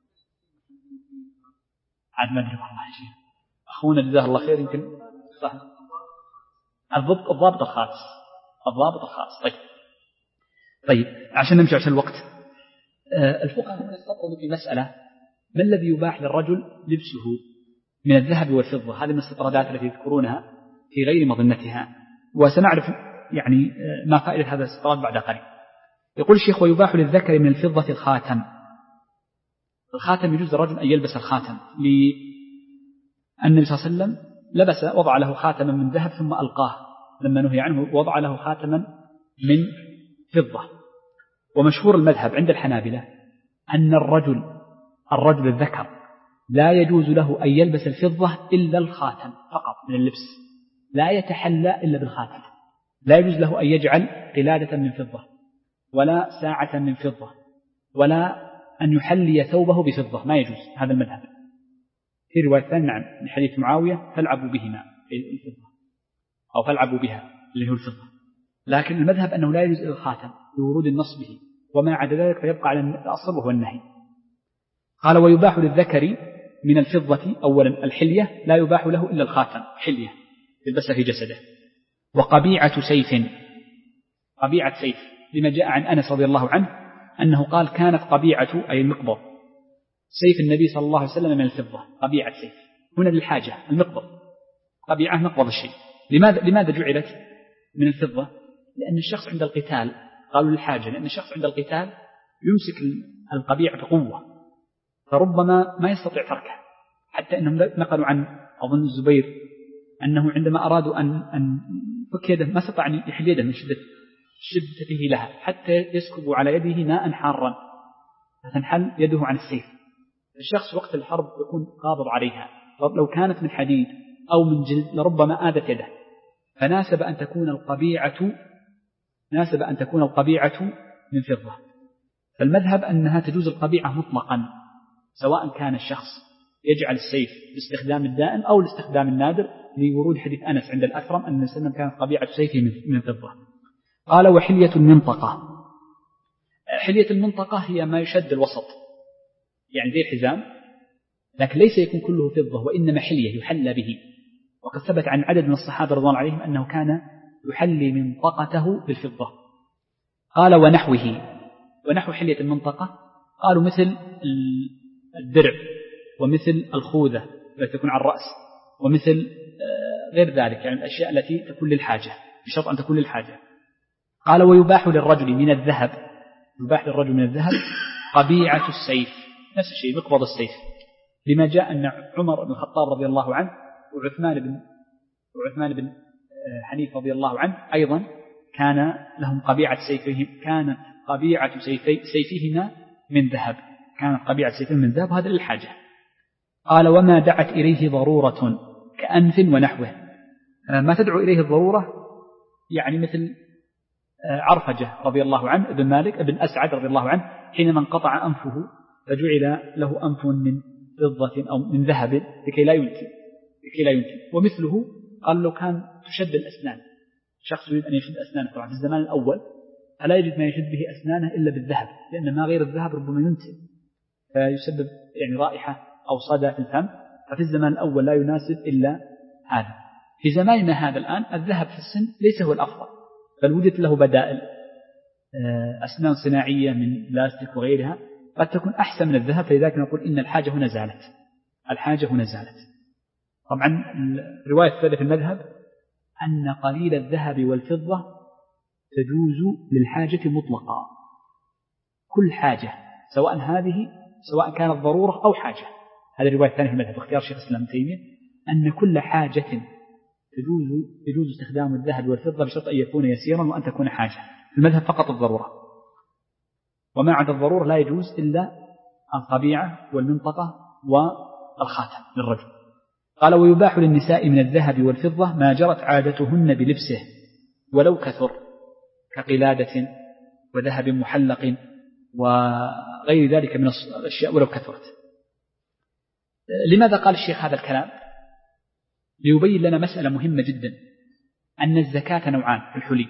عاد ما أدري والله يا شيخ. أخونا جزاه الله خير يمكن صح. الضبط الضابط الخاص، الضابط الخاص. طيب طيب عشان نمشي عشان الوقت. آه الفقهاء هنا استطردوا في مسألة: ما الذي يباح للرجل لبسه من الذهب والفضة؟ هذه من الاستطرادات التي يذكرونها في غير مظنتها، وسنعرف يعني ما فائدة هذا الاستطراد بعد قليل. يقول الشيخ: ويباح للذكر من الفضة الخاتم. الخاتم يجوز للرجل أن يلبس الخاتم، لأن النبي صلى الله عليه وسلم لبس وضع له خاتما من ذهب ثم ألقاه لما نهي عنه، وضع له خاتما من فضة. ومشهور المذهب عند الحنابلة أن الرجل الرجل الذكر لا يجوز له أن يلبس الفضة إلا الخاتم فقط من اللبس، لا يتحلى إلا بالخاتم. لا يجوز له أن يجعل قلادة من فضة ولا ساعة من فضة ولا أن يحلي ثوبه بفضة، ما يجوز. هذا المذهب. في رواية ثانية نعم من حديث معاوية: فالعبوا بهما الفضة أو فالعبوا بها اللي هو الفضة. لكن المذهب أنه لا يجوز إلا الخاتم لورود النص به، وما عدا ذلك فيبقى على الأصل وهو النهي. قال: ويباح للذكر من الفضة أولا الحلية، لا يباح له إلا الخاتم حلية يلبسها في جسده. وقبيعة سيف، قبيعة سيف لما جاء عن أنس رضي الله عنه أنه قال: كانت قبيعة أي المقبض سيف النبي صلى الله عليه وسلم من الفضة. قبيعة سيف هنا للحاجة، المقبض قبيعة مقبض الشيء. لماذا لماذا جعلت من الفضة؟ لأن الشخص عند القتال، قالوا للحاجة، لأن الشخص عند القتال يمسك القبيعة بقوة، فربما ما يستطيع تركه، حتى أنهم نقلوا عن أظن الزبير أنه عندما أرادوا أن أن يفك يده ما استطاع أن يحل يده من شدة شدته لها، حتى يسكب على يده ماء حارا فتنحل يده عن السيف. الشخص وقت الحرب يكون قابض عليها، لو كانت من حديد أو من جلد لربما آذت يده، فناسب أن تكون القبيعة ناسب أن تكون القبيعة من فضة. فالمذهب أنها تجوز القبيعة مطلقا، سواء كان الشخص يجعل السيف باستخدام الدائم أو الاستخدام النادر، لورود حديث أنس عند الأكرم أن السلم كانت قبيعة سيفه من فضة. قال وحلية المنطقة. حلية المنطقة هي ما يشد الوسط، يعني زي الحزام، لكن ليس يكون كله فضة، وإنما حلية يحلى به. وقد ثبت عن عدد من الصحابة رضوان عليهم أنه كان يحلي منطقته بالفضة. قال ونحوه. ونحو حلية المنطقة قالوا مثل الدرع، ومثل الخوذة التي تكون على الرأس، ومثل غير ذلك، يعني الأشياء التي تكون للحاجة بشرط أن تكون للحاجة. قال ويباح للرجل من الذهب يباح للرجل من الذهب قبيعة السيف، نفس الشيء مقبض السيف، لما جاء أن عمر بن الخطاب رضي الله عنه وعثمان بن وعثمان بن حنيفة رضي الله عنه أيضا كان لهم قبيعة سيفهم كانت قبيعة سيفي سيفهما من ذهب كانت قبيعة سيفهم من ذهب، هذا للحاجة. قال وما دعت إليه ضرورة كأنف ونحوه. ما تدعو إليه الضرورة يعني مثل عرفجة رضي الله عنه ابن مالك ابن أسعد رضي الله عنه حينما انقطع أنفه فجعل له أنف من فضة أو من ذهب لكي لا يمكن لكي لا يمكن ومثله قال له كان تشد الأسنان، شخص يريد أن يشد أسنانه طبعا في الزمان الأول فلا يجد ما يشد به أسنانه إلا بالذهب، لأن ما غير الذهب ربما ينتن فيسبب يعني رائحة أو صدى في الفم، ففي الزمان الأول لا يناسب إلا هذا. في زماننا هذا الآن الذهب في السن ليس هو الأفضل، بل وجدت له بدائل أسنان صناعية من بلاستيك وغيرها قد تكون أحسن من الذهب، فلذلك نقول إن الحاجة هنا زالت الحاجة هنا زالت. طبعا الرواية الثالثة في المذهب أن قليل الذهب والفضة تجوز للحاجة مطلقا، كل حاجة سواء هذه سواء كانت ضرورة أو حاجة. هذه الرواية الثانية في المذهب اختيار شيخ الإسلام ابن تيمية أن كل حاجة تجوز يجوز استخدام الذهب والفضة بشرط أن يكون يسيرا وأن تكون حاجة. في المذهب فقط الضرورة، وما عدا الضرورة لا يجوز إلا القبيعة والمنطقة والخاتم للرجل. قال ويباح للنساء من الذهب والفضة ما جرت عادتهن بلبسه ولو كثر كقلادة وذهب محلق وغير ذلك من الأشياء ولو كثرت. لماذا قال الشيخ هذا الكلام؟ ليبين لنا مسألة مهمة جدا، أن الزكاة نوعان في الحلي،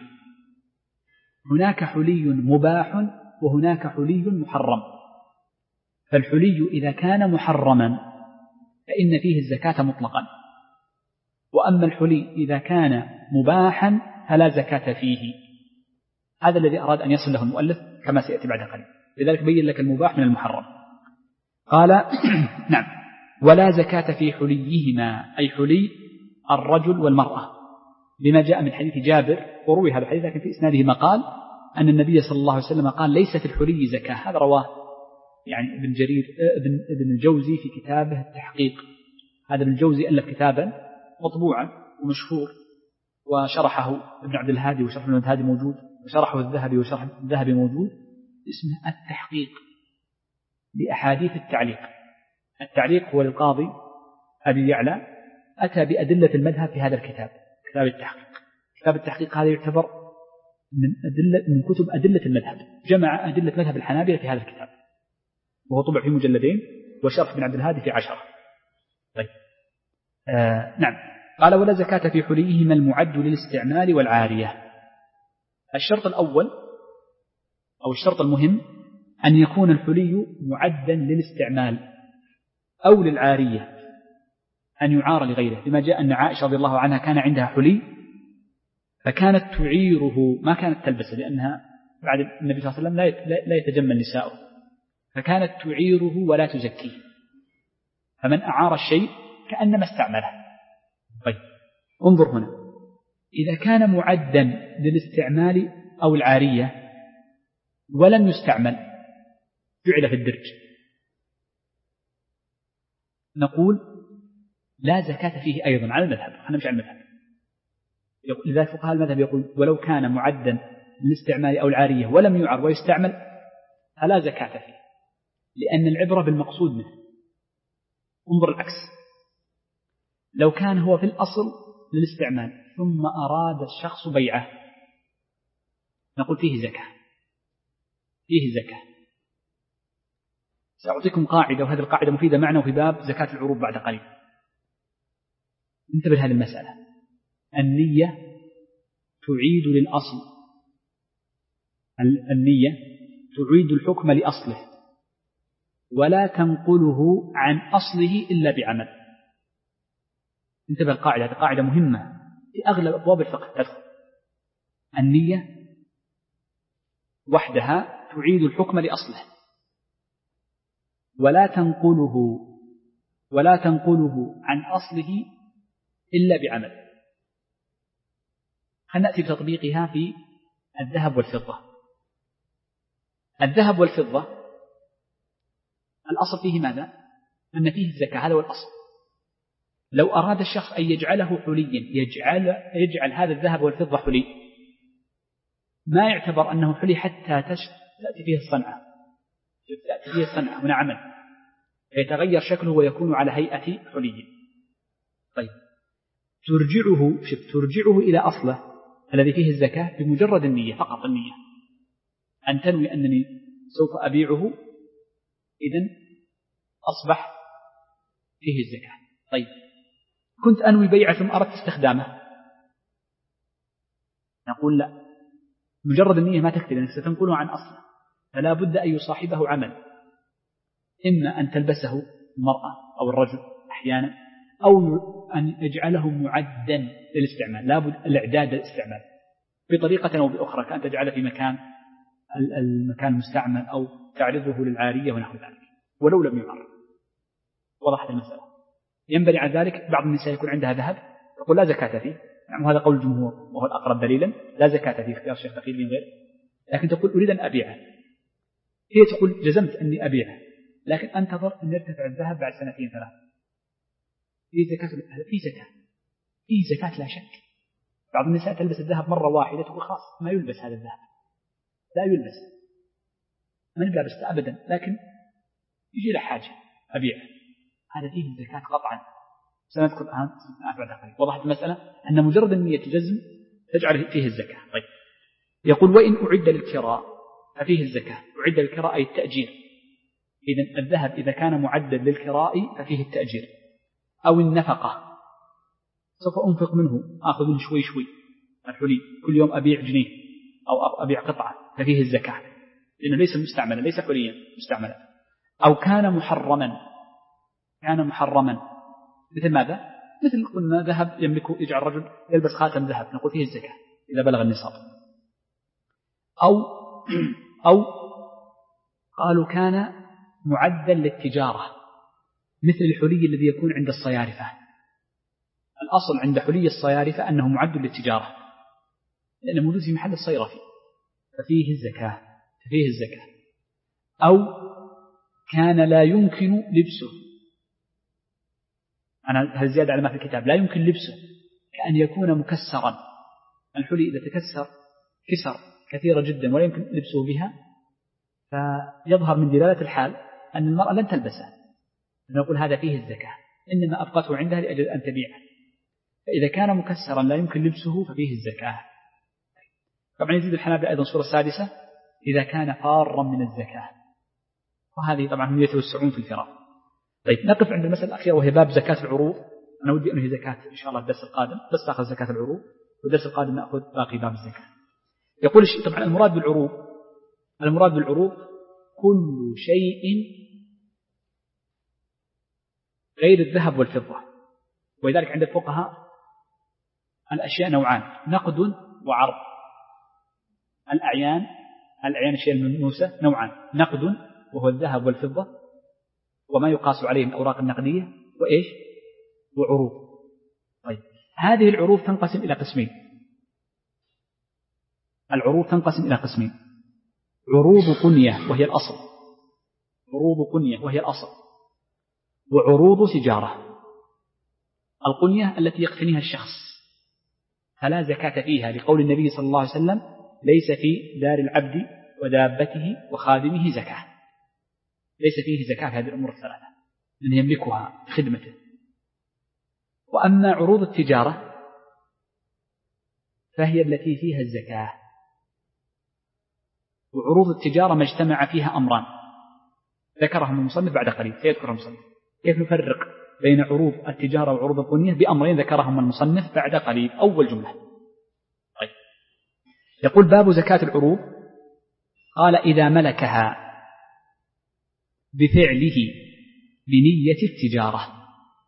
هناك حلي مباح وهناك حلي محرم. فالحلي إذا كان محرما فإن فيه الزكاة مطلقا، وأما الحلي إذا كان مباحا فلا زكاة فيه. هذا الذي أراد أن يصل له المؤلف كما سيأتي بعد قليل، لذلك بين لك المباح من المحرم. قال نعم ولا زكاة في حليهما، أي حلي الرجل والمرأة، لما جاء من حديث جابر وروي هذا الحديث لكن في إسناده مقال أن النبي صلى الله عليه وسلم قال ليس في الحلي زكاة. هذا رواه يعني ابن جرير ابن, ابن الجوزي في كتابه التحقيق. هذا ابن الجوزي ألف كتابا مطبوعا ومشهور وشرحه ابن عبد الهادي وشرح ابن الهادي موجود، وشرحه الذهبي وشرح الذهبي موجود، اسمه التحقيق لأحاديث التعليق. التعليق هو للقاضي أبي يعلى، أتى بأدلة المذهب في هذا الكتاب كتاب التحقيق. كتاب التحقيق هذا يعتبر من أدلة من كتب أدلة المذهب، جمع أدلة مذهب الحنابلة في هذا الكتاب، وهو طبع في مجلدين وشرح ابن عبد الهادي في عشرة. طيب آه نعم. قال ولا زكاة في حليهما المعد للاستعمال والعارية. الشرط الأول أو الشرط المهم أن يكون الحلي معدا للاستعمال أو للعارية، أن يعار لغيره، لما جاء أن عائشة رضي الله عنها كان عندها حلي فكانت تعيره، ما كانت تلبسه لأنها بعد النبي صلى الله عليه وسلم لا يتجمل نساؤه، فكانت تعيره ولا تزكيه، فمن أعار الشيء كأنما استعمله. طيب انظر هنا، إذا كان معدا للاستعمال أو العارية ولم يستعمل جعل في الدرج، نقول لا زكاة فيه أيضا على المذهب. خلينا نمشي على المذهب. لذلك فقهاء المذهب يقول ولو كان معدا للاستعمال أو العارية ولم يعر ويستعمل فلا زكاة فيه، لأن العبرة بالمقصود منه. انظر العكس، لو كان هو في الأصل للاستعمال ثم أراد الشخص بيعه نقول فيه زكاة، فيه زكاة. سأعطيكم قاعدة، وهذه القاعدة مفيدة معنا وفي باب زكاة العروض بعد قليل. انتبه لهذه المسألة. النية تعيد للأصل، النية تعيد الحكم لأصله ولا تنقله عن أصله إلا بعمل. انتبه القاعدة، هذه قاعدة مهمة في أغلب أبواب الفقه تدخل. النية وحدها تعيد الحكم لأصله ولا تنقله ولا تنقله عن أصله إلا بعمل. خلينا نأتي بتطبيقها في الذهب والفضة. الذهب والفضة الأصل فيه ماذا؟ أن فيه الزكاة، هذا هو الأصل. لو أراد الشخص أن يجعله حليا يجعل, يجعل هذا الذهب والفضة حلي، ما يعتبر أنه حلي حتى تأتي فيه الصنعة، تأتي فيه الصنعة هنا عمل فيتغير شكله ويكون على هيئة حلي. طيب ترجعه شف ترجعه إلى أصله الذي فيه الزكاة بمجرد النية، فقط النية، أن تنوي أنني سوف أبيعه، إذن أصبح فيه الزكاة. طيب كنت أنوي بيعه ثم أردت استخدامه، نقول لا، مجرد النية ما تكفي لأنك ستنقله عن أصله، فلا بد أن يصاحبه عمل، إما أن تلبسه المرأة أو الرجل أحيانا، أو أن يجعله معدا للاستعمال، لا بد الإعداد للاستعمال بطريقة أو بأخرى، كأن تجعله في مكان المكان المستعمل أو تعرضه للعارية ونحو ذلك ولو لم يعر. وضحت المسألة. ينبني على ذلك بعض النساء يكون عندها ذهب تقول لا زكاة فيه، يعني هذا قول الجمهور وهو الأقرب دليلا، لا زكاة فيه، اختيار الشيخ تقي من غير، لكن تقول أريد أن أبيعه، هي تقول جزمت أني أبيعه لكن أنتظر أن يرتفع الذهب بعد سنتين ثلاث، في زكاة في زكاة في زكاة لا شك. بعض النساء تلبس الذهب مرة واحدة تقول خلاص ما يلبس هذا الذهب، لا يلبس، ما نبغى بس أبدا، لكن يجي له حاجة أبيعه، هذا فيه الزكاة قطعا. سنذكر الآن بعد قليل. وضحت المسألة أن مجرد النية جزم تجعل فيه الزكاة. طيب يقول وإن أعد للكراء ففيه الزكاة. أعد للكراء أي التأجير، إذن الذهب إذا كان معدا للكراء ففيه التأجير، أو النفقة، سوف أنفق منه، أخذ منه شوي شوي الحلي، كل يوم أبيع جنيه أو أبيع قطعة ففيه الزكاة، لأنه ليس مستعملا، ليس حليا مستعملا. أو كان محرما، كان محرما مثل ماذا؟ مثل قلنا ذهب يملكه، يجعل الرجل يلبس خاتم ذهب، نقول فيه الزكاة إذا بلغ النصاب. أو أو قالوا كان معدا للتجارة، مثل الحلي الذي يكون عند الصيارفة. الأصل عند حلي الصيارفة أنه معد للتجارة لأنه موجود في محل الصيرفي ففيه الزكاة، ففيه الزكاة. أو كان لا يمكن لبسه، أنا هل زيادة على ما في الكتاب، لا يمكن لبسه، كأن يكون مكسرا. الحلي إذا تكسر كسر كثيرة جدا ولا يمكن لبسه بها، فيظهر من دلالة الحال أن المرأة لن تلبسه، نقول هذا فيه الزكاة، إنما أبقته عندها لأجل أن تبيعه. فإذا كان مكسرا لا يمكن لبسه ففيه الزكاة. طبعا يزيد الحنابلة أيضا صورة سادسة إذا كان فارا من الزكاة، وهذه طبعا هم يتوسعون في الفراء. طيب نقف عند المسألة الأخيرة وهي باب زكاة العروض. أنا ودي أنهي زكاة إن شاء الله الدرس القادم، بس نأخذ زكاة العروض، والدرس القادم نأخذ باقي باب الزكاة. يقول طبعا المراد بالعروض، المراد بالعروض كل شيء غير الذهب والفضة. ولذلك عند الفقهاء الأشياء نوعان، نقد وعرض. الأعيان الأعيان الشيء الملموسة نوعان، نقد وهو الذهب والفضة وما يقاس عليه من الأوراق النقدية، وإيش؟ وعروض. طيب هذه العروض تنقسم إلى قسمين، العروض تنقسم إلى قسمين: عروض قنية وهي الأصل، عروض قنية وهي الأصل، وعروض تجارة. القنية التي يقتنيها الشخص فلا زكاة فيها، لقول النبي صلى الله عليه وسلم: ليس في دار العبد ودابته وخادمه زكاة. ليس فيه زكاة في هذه الأمور الثلاثة، من يملكها بخدمته. وأما عروض التجارة فهي التي فيها الزكاة. وعروض التجارة ما اجتمع فيها أمران ذكرهم المصنف بعد قليل، سيذكر المصنف. كيف نفرق بين عروض التجارة وعروض القنية؟ بأمرين ذكرهم المصنف بعد قليل. أول جملة، طيب، يقول: باب زكاة العروض. قال: إذا ملكها بفعله بنية التجارة.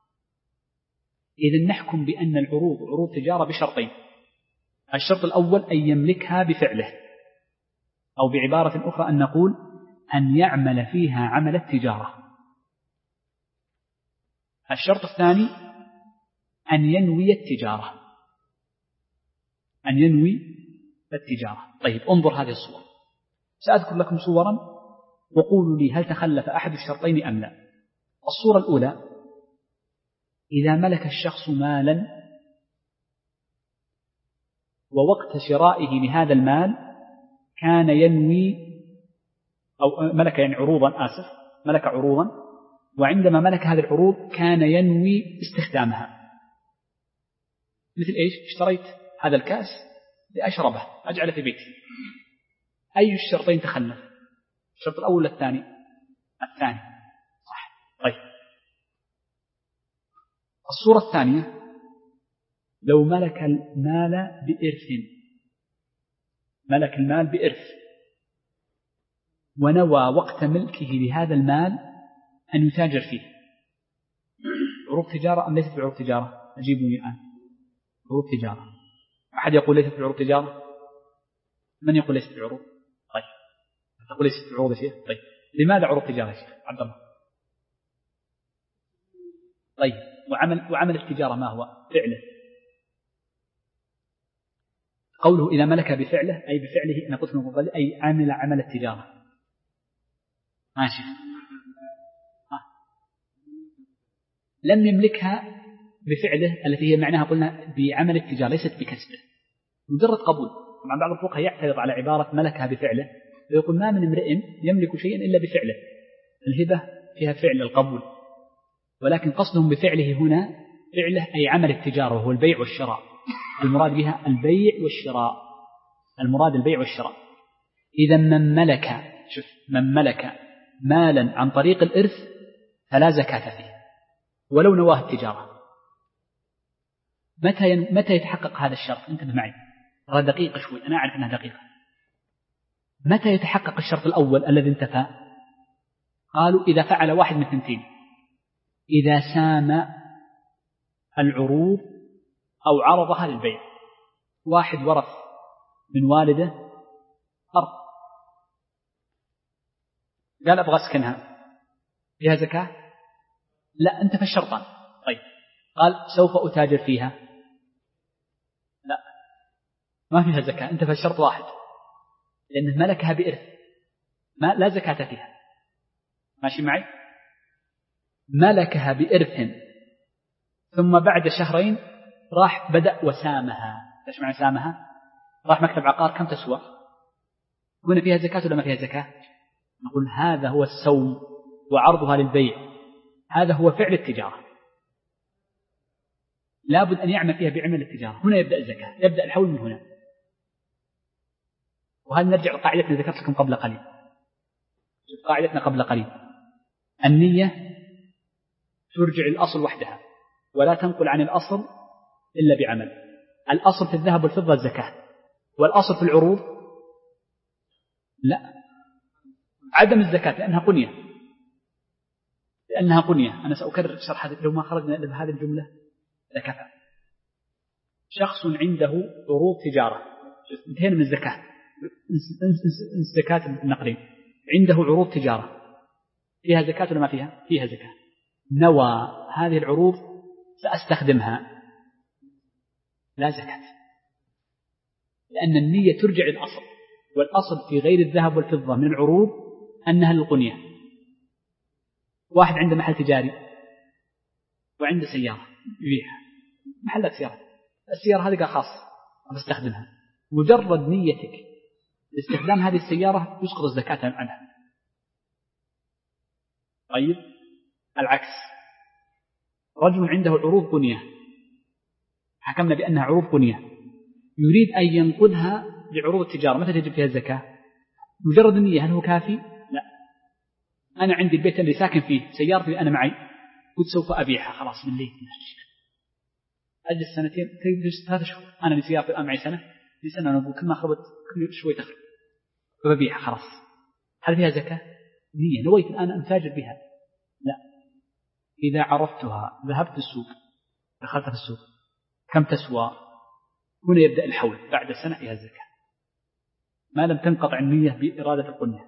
إذن نحكم بأن العروض عروض تجارة بشرطين. الشرط الأول أن يملكها بفعله، أو بعبارة أخرى أن نقول أن يعمل فيها عمل التجارة. الشرط الثاني أن ينوي التجارة، أن ينوي التجارة. طيب، انظر هذه الصور، سأذكر لكم صورا وقولوا لي هل تخلف أحد الشرطين أم لا. الصورة الأولى: إذا ملك الشخص مالا ووقت شرائه لهذا المال كان ينوي، أو ملك يعني عروضا، آسف، ملك عروضا، وعندما ملك هذه العروض كان ينوي استخدامها. مثل إيش؟ اشتريت هذا الكأس لأشربه، أجعله في بيتي. أي الشرطين تخلف؟ الشرط الأول الثاني؟ الثاني، صح. طيب، الصورة الثانية: لو ملك المال بإرث، ملك المال بإرث ونوى وقت ملكه لهذا المال أن يتاجر فيه. عروض تجارة أم ليست بعروض تجارة؟ أجيبوني الآن. عروض تجارة. أحد يقول ليست بعروض تجارة؟ من يقول ليست بعروض؟ طيب، تقول ليست بعروض يا شيخ. طيب، لماذا عروض تجارة يا شيخ عبد الله؟ طيب، وعمل وعمل التجارة ما هو؟ فعله. قوله إذا ملك بفعله أي بفعله، أنا قلت من قبل أي عمل عمل التجارة. ماشي. لم يملكها بفعله التي هي معناها قلنا بعمل التجارة، ليست بكسبه، مجرد قبول. طبعا بعض الفقهاء يعترض على عبارة ملكها بفعله، ويقول ما من امرئ يملك شيئا إلا بفعله. الهبة فيها فعل القبول، ولكن قصدهم بفعله هنا فعله أي عمل التجارة وهو البيع والشراء. المراد بها البيع والشراء، المراد البيع والشراء. إذا من ملك، شوف، من ملك مالا عن طريق الإرث فلا زكاة فيه ولو نواه التجارة. متى متى يتحقق هذا الشرط؟ انتبه معي، ترى دقيقة شوي، أنا أعرف أنها دقيقة. متى يتحقق الشرط الأول الذي انتفى؟ قالوا إذا فعل واحد من اثنتين: إذا سام العروض أو عرضها للبيع. واحد ورث من والده أرض، قال أبغى أسكنها، فيها زكاة؟ لا، أنت في الشرطان. طيب، قال سوف أتاجر فيها، لا، ما فيها زكاة، أنت في الشرط واحد، لأنه ملكها بإرث، ما لا زكاة فيها. ماشي معي؟ ملكها بإرث ثم بعد شهرين راح بدأ وسامها. ايش معنى سامها؟ راح مكتب عقار، كم تسوى؟ هنا فيها زكاة ولا ما فيها زكاة؟ نقول هذا هو السوم وعرضها للبيع، هذا هو فعل التجارة، لابد أن يعمل فيها بعمل التجارة. هنا يبدأ الزكاة، يبدأ الحول من هنا. وهذا نرجع لقاعدتنا ذكرت لكم قبل قليل. قاعدتنا قبل قليل: النية ترجع الأصل وحدها ولا تنقل عن الأصل إلا بعمل. الأصل في الذهب والفضة الزكاة، والأصل في العروض لا، عدم الزكاة، لأنها قنية، لأنها قنية. أنا سأكرر شرح هذا، لو ما خرجنا إلا بهذه الجملة لكفى. شخص عنده عروض تجارة، انتهينا من الزكاة، زكاة النقدين، عنده عروض تجارة فيها زكاة ولا ما فيها؟ فيها زكاة. نوى هذه العروض سأستخدمها، لا زكاة، لأن النية ترجع الأصل، والأصل في غير الذهب والفضة من العروض أنها للقنية. واحد عنده محل تجاري وعنده سيارة يبيعها، محلات سيارة، السيارة هذه خاصة بستخدمها، مجرد نيتك لاستخدام هذه السيارة يسقط الزكاة عنها. طيب العكس، رجل عنده عروض بنية، حكمنا بأنها عروض بنية، يريد أن ينقذها لعروض التجارة، متى تجب فيها الزكاة؟ مجرد النية، هل هو كافي؟ لا. أنا عندي البيت اللي ساكن فيه، سيارتي اللي أنا معي، قلت سوف أبيعها خلاص من ليه أجلس سنتين، تجلس ثلاثة شهور، أنا لسيارتي الآن معي سنة، لسنة أنا أقول كل ما خربت كل شوي تخرب فببيعها خلاص، هل فيها زكاة؟ نية، نويت الآن أنتاجر بها، لا. إذا عرفتها ذهبت السوق، دخلت في السوق، كم تسوى؟ هنا يبدأ الحول، بعد سنة فيها الزكاة، ما لم تنقطع النية بإرادة القنية.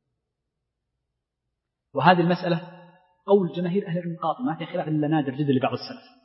وهذه المسألة قول جماهير أهل العلم قاطع، ما في خلاف إلا نادر جدا لبعض السلف.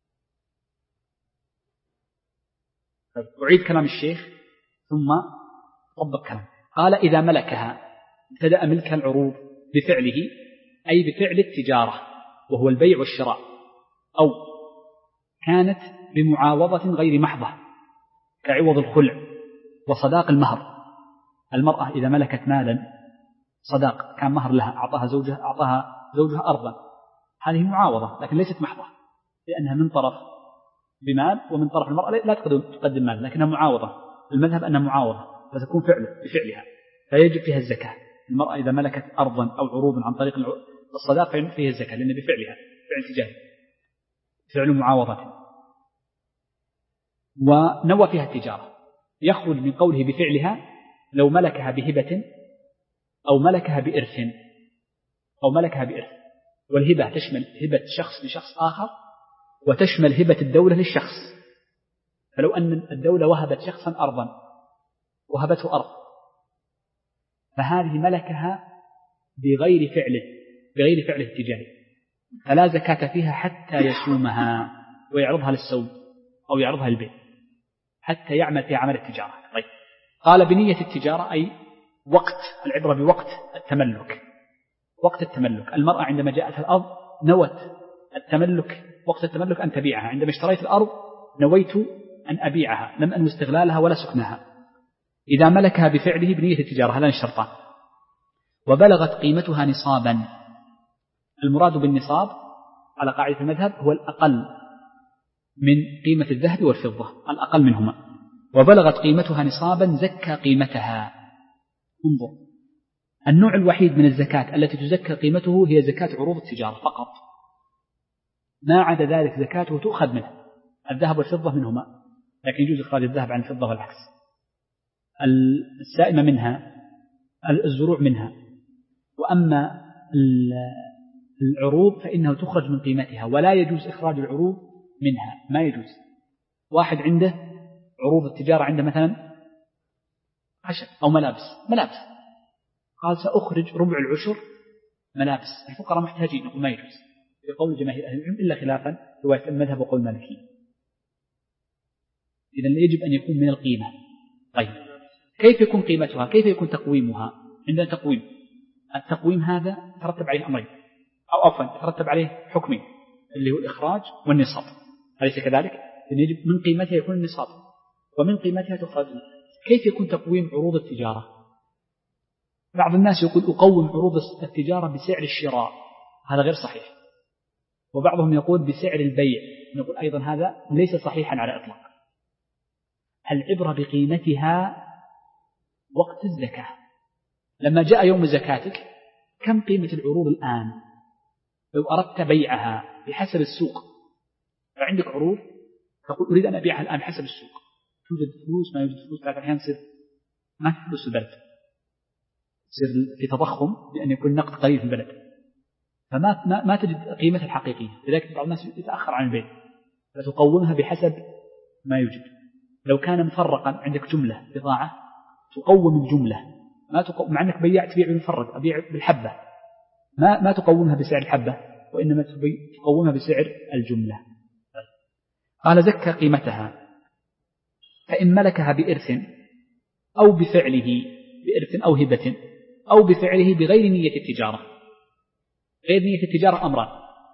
أعيد كلام الشيخ ثم طبق كلام. قال إذا ملكها، ابتدأ ملك العروض بفعله أي بفعل التجارة وهو البيع والشراء، أو كانت بمعاوضة غير محضة كعوض الخلع وصداق المهر. المرأة إذا ملكت مالا صداق كان مهر لها، أعطاها زوجها أعطاها زوجها أرضا، هذه معاوضة لكن ليست محضة، لأنها من طرف بمال ومن طرف المرأة لا تقدم مال، لكنها معاوضة. المذهب أنها معاوضة فتكون فعله بفعلها فيجب فيها الزكاة. المرأة إذا ملكت أرضا أو عروضا عن طريق الصداق فيجب فيها الزكاة، لأن بفعلها فعل تجاري، فعل معاوضة، ونوى فيها التجارة. يخرج من قوله بفعلها لو ملكها بهبة أو ملكها بإرث أو ملكها بإرث، والهبة تشمل هبة شخص لشخص آخر وتشمل هبة الدولة للشخص. فلو أن الدولة وهبت شخصا أرضا وهبته أرض، فهذه ملكها بغير فعله بغير فعله التجاري، فلا زكاة فيها حتى يسومها ويعرضها للسوم أو يعرضها للبيع، حتى يعمل في عمل التجارة. طيب. قال بنية التجارة أي وقت، العبرة بوقت التملك، وقت التملك. المرأة عندما جاءت الأرض نوت التملك، وقت التملك أن تبيعها. عندما اشتريت الأرض نويت أن أبيعها، لم أنوي استغلالها ولا سكنها. إذا ملكها بفعله بنية التجارة، هذان الشرطان. وبلغت قيمتها نصابا، المراد بالنصاب على قاعدة المذهب هو الأقل من قيمة الذهب والفضة، الأقل منهما. وبلغت قيمتها نصابا زكى قيمتها. انظر، النوع الوحيد من الزكاة التي تزكى قيمته هي زكاة عروض التجارة فقط، ما عدا ذلك زكاته تؤخذ منه، الذهب والفضة منهما، لكن يجوز إخراج الذهب عن الفضة والعكس. السائمة منها، الزروع منها. وأما العروض فإنها تخرج من قيمتها، ولا يجوز إخراج العروض منها، ما يجوز. واحد عنده عروض التجارة، عنده مثلا عشر أو ملابس ملابس قال سأخرج ربع العشر ملابس، الفقراء محتاجين، نقول ما يجوز بقول جماهير أهل العلم إلا خلافا رواية المذهب وقول المالكي. إذن يجب أن يكون من القيمة. طيب، كيف يكون قيمتها؟ كيف يكون تقويمها؟ عندنا تقويم، التقويم هذا ترتب عليه أمرين، أو عفوا ترتب عليه حكمين، اللي هو الإخراج والنصاب، أليس كذلك؟ إذن يجب من قيمتها يكون النصاب ومن قيمتها تخرج. كيف يكون تقويم عروض التجارة؟ بعض الناس يقول أقوم عروض التجارة بسعر الشراء، هذا غير صحيح. وبعضهم يقول بسعر البيع، نقول أيضا هذا ليس صحيحا على إطلاق. العبرة بقيمتها وقت الزكاة. لما جاء يوم زكاتك كم قيمة العروض الآن؟ لو أردت بيعها بحسب السوق، فعندك عروض تقول أريد أن أبيعها الآن بحسب السوق، توجد فلوس ما يوجد فلوس، لكن أحيانا تصير ما في فلوس في البلد، تصير في تضخم لأن يكون نقد قليل في البلد، فما ما, ما تجد قيمتها الحقيقية. لذلك بعض الناس يتأخر عن البيع، فتقومها بحسب ما يوجد. لو كان مفرقا عندك جملة بضاعة تقوم الجملة، ما تقوم مع أنك بيع تبيع بالمفرق، أبيع بالحبة، ما ما تقومها بسعر الحبة، وإنما تقومها بسعر الجملة. قال زكى قيمتها، فإن ملكها بإرث أو بفعله، بإرث أو هبة أو بفعله بغير نية التجارة. غير نية التجارة أمران،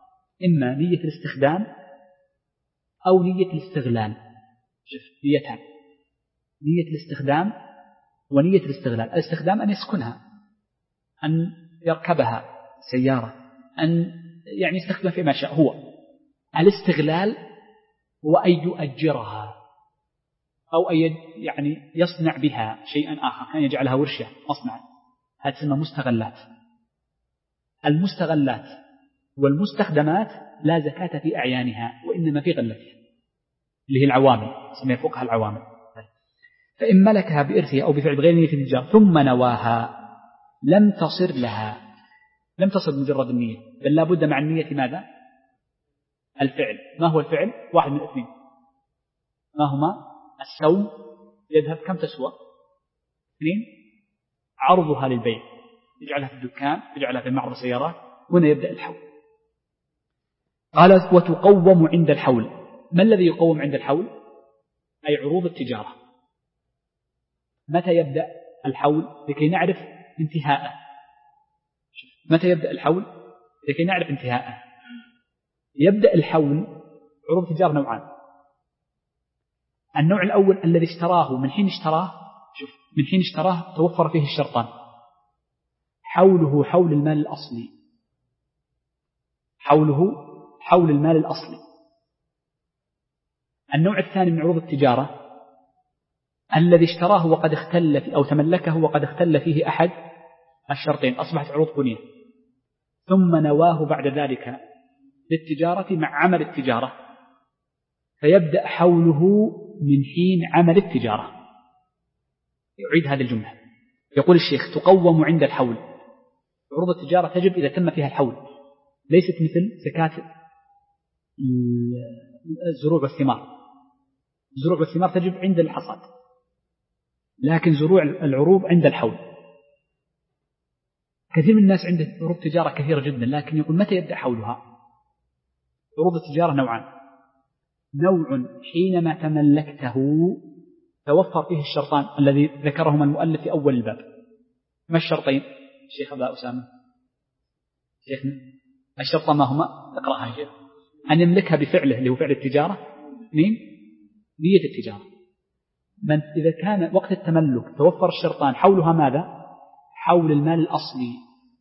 إما نية الاستخدام أو نية الاستغلال. شوف نيتان، نية الاستخدام ونية الاستغلال. الاستخدام أن يسكنها، أن يركبها سيارة، أن يعني يستخدم فيما شاء. هو الاستغلال هو أن يؤجرها أو أن يعني يصنع بها شيئا آخر، كان يجعلها ورشة مصنع، هذا تسمى مستغلات. المستغلات والمستخدمات لا زكاة في أعيانها وإنما في غلتها اللي هي العوامل، سمي فوقها العوامل. فإن ملكها بإرثها أو بفعل غير نية الإيجار ثم نواها لم تصر لها، لم تصر بمجرد النية، بل لا بد مع النية ماذا؟ الفعل. ما هو الفعل؟ واحد من اثنين، ما هما؟ السوم يذهب كم تسوى؟ اثنين، عرضها للبيع، يجعلها في الدكان، يجعلها في معرض السيارات، هنا يبدأ الحول. قال وتقوم عند الحول. ما الذي يقوم عند الحول؟ أي عروض التجارة. متى يبدأ الحول لكي نعرف انتهاءه؟ متى يبدأ الحول لكي نعرف انتهاءه؟ يبدأ الحول عروض التجارة نوعان. النوع الأول الذي اشتراه من حين اشتراه، شوف من حين اشتراه توفر فيه الشرطان، حوله حول المال الأصلي، حوله حول المال الأصلي. النوع الثاني من عروض التجارة الذي اشتراه وقد اختل فيه أو تملكه وقد اختل فيه أحد الشرطين، أصبحت عروض بنية، ثم نواه بعد ذلك للتجارة مع عمل التجارة، فيبدأ حوله من حين عمل التجارة. يعيد هذه الجملة. يقول الشيخ تقوم عند الحول. عروض التجارة تجب إذا تم فيها الحول، ليست مثل زكاة الزروع والثمار. الزروع والثمار تجب عند الحصاد، لكن زروع العروض عند الحول. كثير من الناس عنده عروض تجارة كثيرة جدا، لكن يقول متى يبدأ حولها؟ عروض التجارة نوعان. نوع حينما تملكته توفر فيه الشرطان الذي ذكرهما المؤلف في أول الباب. ما الشرطين شيخ أبا أسامة؟ شيخنا الشرطان ما هما؟ اقرأها شيخ. أن يملكها بفعله اللي هو فعل التجارة، اثنين نية التجارة. من إذا كان وقت التملك توفر الشرطان حولها ماذا؟ حول المال الأصلي.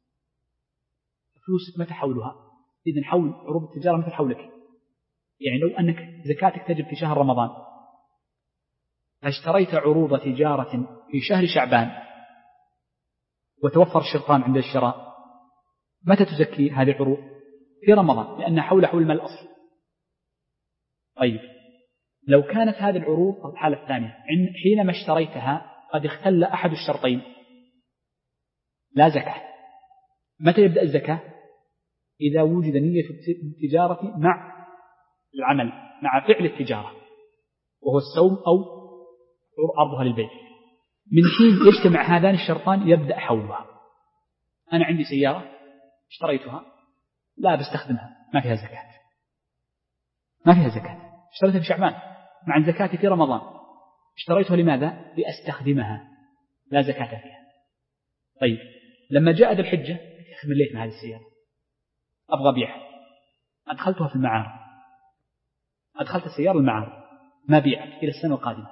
فلوسك متى حولها؟ إذن حول عروض التجارة مثل حولك. يعني لو أنك زكاتك تجب في شهر رمضان، فاشتريت عروض تجارة في شهر شعبان وتوفر الشرطان عند الشراء، متى تزكي هذه العروض؟ في رمضان، لأنها حول حول المال الأصلي. طيب لو كانت هذه العروض الحالة الثانية حينما اشتريتها قد اختل أحد الشرطين، لا زكاة. متى يبدأ الزكاة؟ إذا وجد نية التجارة مع العمل، مع فعل التجارة، وهو السوم أو عرضها للبيع. من حين يجتمع هذان الشرطان يبدأ حولها. أنا عندي سيارة اشتريتها لا بستخدمها، ما فيها زكاة، ما فيها زكاة. اشتريتها في شعبان مع الزكاة في رمضان. اشتريتها لماذا؟ لأستخدمها، لا زكاة فيها. طيب لما جاء ذي الحجة مليت مع هذه السيارة أبغى أبيعها، أدخلتها في المعارض، أدخلت السيارة المعارض ما بيعت إلى السنة القادمة،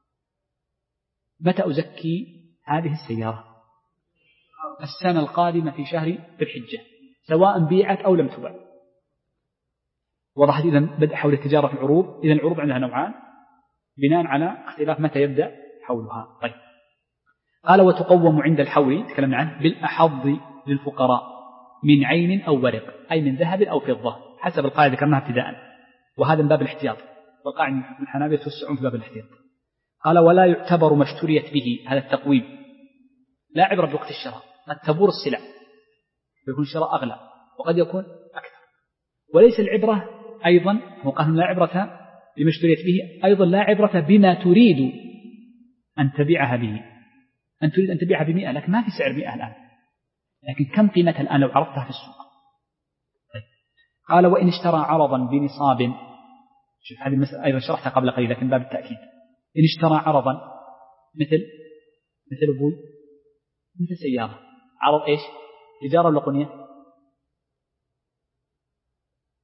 متى أزكي هذه السيارة؟ السنة القادمة في شهر ذي الحجة، سواء بيعت أو لم تبع. وضحت إذن بدأ حول التجارة في العروض. إذن العروض عندها نوعان بناء على اختلاف متى يبدأ حولها. طيب قال وتقوم عند الحول تكلمنا عنه بالأحظ للفقراء من عين أو ورق، أي من ذهب أو فضة حسب القاعدة ذكرناها ابتداء، وهذا من باب الاحتياط، والقاعدة من الحنابلة توسعون في باب الاحتياط. قال ولا يعتبر ما اشتريت به، هذا التقويم لا عبرة بوقت الشراء، قد تبور السلع يكون الشراء أغلى وقد يكون أكثر. وليس العبرة أيضا، هو قال لا عبرة بما اشتريت به، أيضا لا عبرة بما تريد أن تبيعها به. أن تريد أن تبيعها بمئة لكن ما في سعر مئة الآن، لكن كم قيمتها الآن لو عرضتها في السوق. طيب. قال وإن اشترى عرضا بنصاب، شوف هذه المسألة أيضا شرحتها قبل قليل لكن باب التأكيد. إن اشترى عرضا مثل مثل أبوي مثل سيارة، عرض إيش؟ تجارة ولا قنية؟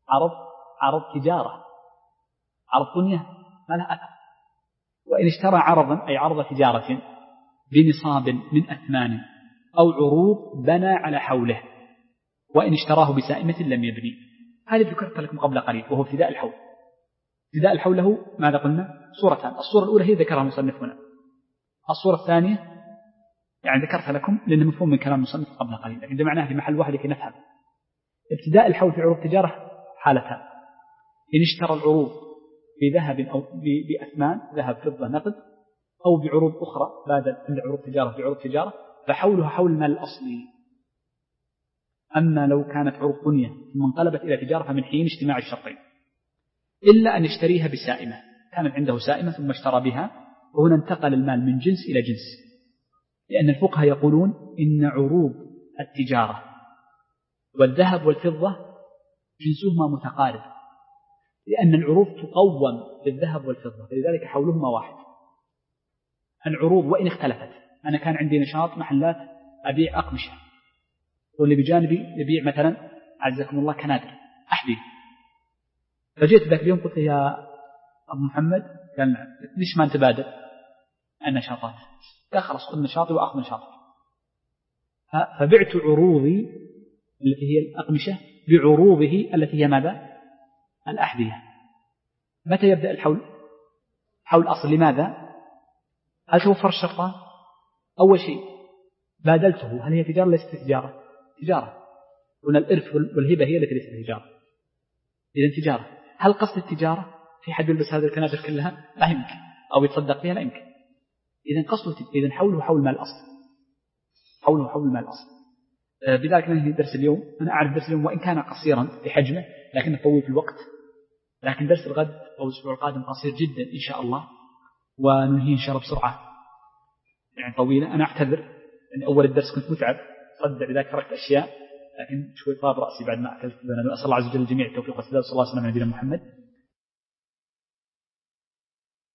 عرض عرض تجارة، عرض دنيا ما لها أثر. وإن اشترى عرضا أي عرض تجارة بنصاب من أثمان أو عروض بنى على حوله، وإن اشتراه بسائمة لم يبني. هذا ذكرت لكم قبل قليل وهو ابتداء الحول. ابتداء الحول له ماذا قلنا؟ صورتان، الصورة الأولى هي ذكرها المصنف هنا، الصورة الثانية يعني ذكرتها لكم لأنه مفهوم من كلام المصنف قبل قليل، لكن جمعناها في محل واحد لكي نفهم. ابتداء الحول في عروض تجارة حالتان: إن اشترى العروض بذهب أو بأثمان ذهب فضة نقد، أو بعروض أخرى بعد عروض تجارة بعروض تجارة، فحولها حول المال الأصلي. أما لو كانت عروض دنيا ثم انقلبت إلى تجارة فمن حين اجتماع الشرطين، إلا أن يشتريها بسائمة، كانت عنده سائمة ثم اشترى بها، وهنا انتقل المال من جنس إلى جنس، لأن الفقهاء يقولون إن عروض التجارة والذهب والفضة جنسهما متقارب، لأن العروض تقوم بالذهب والفضة، لذلك حولهما واحد. العروض وإن اختلفت، أنا كان عندي نشاط محلات أبيع أقمشة، واللي بجانبي يبيع مثلا عزكم الله كنادر أحذية، فجئت ذاك اليوم قلت يا أبو محمد، قال ليش ما نتبادل النشاطات؟ قال خلاص خذ نشاطي وأخذ نشاطي. فبعت عروضي التي هي الأقمشة بعروضه التي هي ماذا؟ الأحذية. متى يبدأ الحول؟ حول أصل. لماذا؟ هل توفر الشرطان؟ أول شيء بادلته، هل هي تجارة ليست تجارة؟ تجارة. قلنا الإرث والهبة هي التي ليست تجارة، إذن تجارة. هل قصد التجارة في حد يلبس هذه الكنادر كلها؟ لا يمكن. أو يتصدق فيها؟ لا يمكن. إذن قصده إذن حوله حول مال الأصل، حوله حول مال الأصل. بذلك ننهي درس اليوم. أنا أعرف درس اليوم وإن كان قصيرا في حجمه لكنه طويل في الوقت، لكن درس الغد أو الأسبوع القادم قصير جدا إن شاء الله، وننهي إن شاء الله بسرعة يعني طويلة. أنا أعتذر أن أول الدرس كنت متعب صدع، لذلك تركت أشياء، لكن شوي طاب رأسي بعد ما أكلت. أسأل الله عز وجل الجميع التوفيق والسداد، صلى الله عليه وسلم على نبينا محمد.